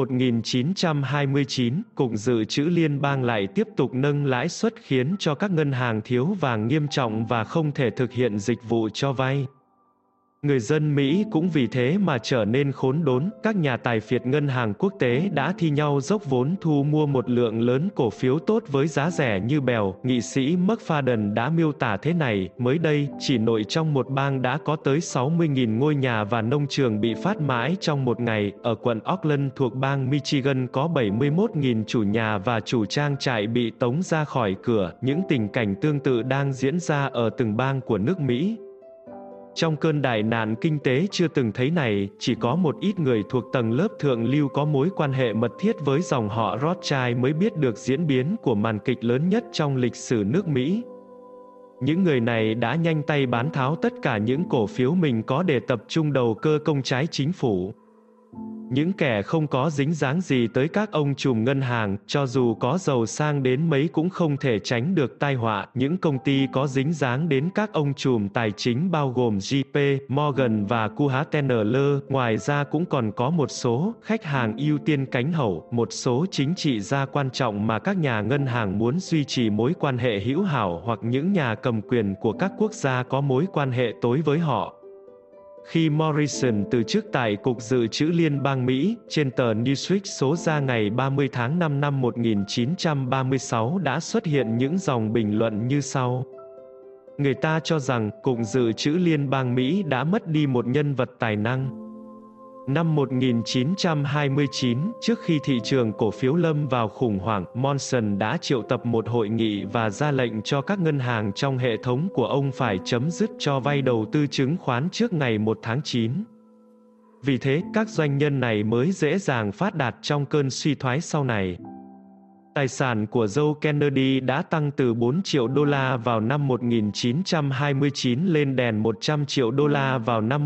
1929, Cục Dự trữ Liên bang lại tiếp tục nâng lãi suất khiến cho các ngân hàng thiếu vàng nghiêm trọng và không thể thực hiện dịch vụ cho vay. Người dân Mỹ cũng vì thế mà trở nên khốn đốn, các nhà tài phiệt ngân hàng quốc tế đã thi nhau dốc vốn thu mua một lượng lớn cổ phiếu tốt với giá rẻ như bèo. Nghị sĩ McFadden đã miêu tả thế này, mới đây, chỉ nội trong một bang đã có tới 60.000 ngôi nhà và nông trường bị phát mãi trong một ngày. Ở quận Oakland thuộc bang Michigan có 71.000 chủ nhà và chủ trang trại bị tống ra khỏi cửa. Những tình cảnh tương tự đang diễn ra ở từng bang của nước Mỹ. Trong cơn đại nạn kinh tế chưa từng thấy này, chỉ có một ít người thuộc tầng lớp thượng lưu có mối quan hệ mật thiết với dòng họ Rothschild mới biết được diễn biến của màn kịch lớn nhất trong lịch sử nước Mỹ. Những người này đã nhanh tay bán tháo tất cả những cổ phiếu mình có để tập trung đầu cơ công trái chính phủ. Những kẻ không có dính dáng gì tới các ông trùm ngân hàng, cho dù có giàu sang đến mấy cũng không thể tránh được tai họa. Những công ty có dính dáng đến các ông trùm tài chính bao gồm JP Morgan và Kuehne+Nagel. Ngoài ra cũng còn có một số khách hàng ưu tiên cánh hậu, một số chính trị gia quan trọng mà các nhà ngân hàng muốn duy trì mối quan hệ hữu hảo, hoặc những nhà cầm quyền của các quốc gia có mối quan hệ tối với họ. Khi Morrison từ chức tại Cục Dự trữ Liên bang Mỹ, trên tờ Newsweek số ra ngày 30 tháng 5 năm 1936 đã xuất hiện những dòng bình luận như sau. Người ta cho rằng Cục Dự trữ Liên bang Mỹ đã mất đi một nhân vật tài năng. Năm 1929, trước khi thị trường cổ phiếu lâm vào khủng hoảng, Monson đã triệu tập một hội nghị và ra lệnh cho các ngân hàng trong hệ thống của ông phải chấm dứt cho vay đầu tư chứng khoán trước ngày 1 tháng 9. Vì thế, các doanh nhân này mới dễ dàng phát đạt trong cơn suy thoái sau này. Tài sản của Joe Kennedy đã tăng từ 4 triệu đô la vào năm 1929 lên đèn 100 triệu đô la vào năm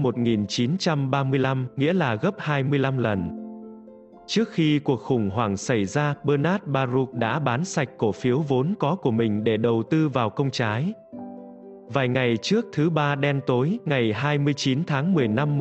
1935, nghĩa là gấp 25 lần. Trước khi cuộc khủng hoảng xảy ra, Bernard Baruch đã bán sạch cổ phiếu vốn có của mình để đầu tư vào công trái. Vài ngày trước thứ Ba đen tối, ngày 29 tháng 10 năm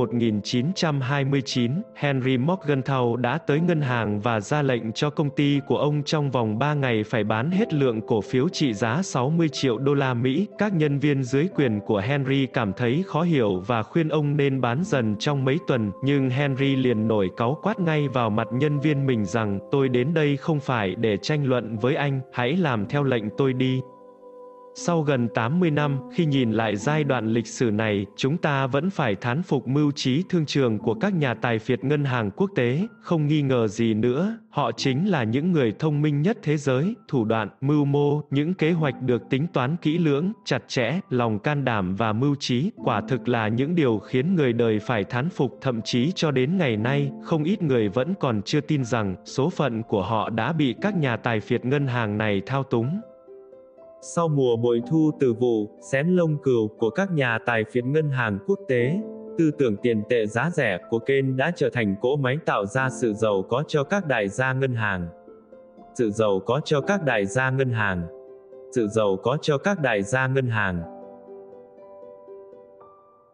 1929, Henry Morgenthau đã tới ngân hàng và ra lệnh cho công ty của ông trong vòng 3 ngày phải bán hết lượng cổ phiếu trị giá 60 triệu đô la Mỹ. Các nhân viên dưới quyền của Henry cảm thấy khó hiểu và khuyên ông nên bán dần trong mấy tuần, nhưng Henry liền nổi cáu quát ngay vào mặt nhân viên mình rằng, tôi đến đây không phải để tranh luận với anh, hãy làm theo lệnh tôi đi. Sau gần 80 năm, khi nhìn lại giai đoạn lịch sử này, chúng ta vẫn phải thán phục mưu trí thương trường của các nhà tài phiệt ngân hàng quốc tế, không nghi ngờ gì nữa, họ chính là những người thông minh nhất thế giới, thủ đoạn, mưu mô, những kế hoạch được tính toán kỹ lưỡng, chặt chẽ, lòng can đảm và mưu trí, quả thực là những điều khiến người đời phải thán phục, thậm chí cho đến ngày nay, không ít người vẫn còn chưa tin rằng, số phận của họ đã bị các nhà tài phiệt ngân hàng này thao túng. Sau mùa bội thu từ vụ xén lông cừu của các nhà tài phiệt ngân hàng quốc tế, tư tưởng tiền tệ giá rẻ của Keynes đã trở thành cỗ máy tạo ra sự giàu có cho các đại gia ngân hàng. Sự giàu có cho các đại gia ngân hàng. Sự giàu có cho các đại gia ngân hàng.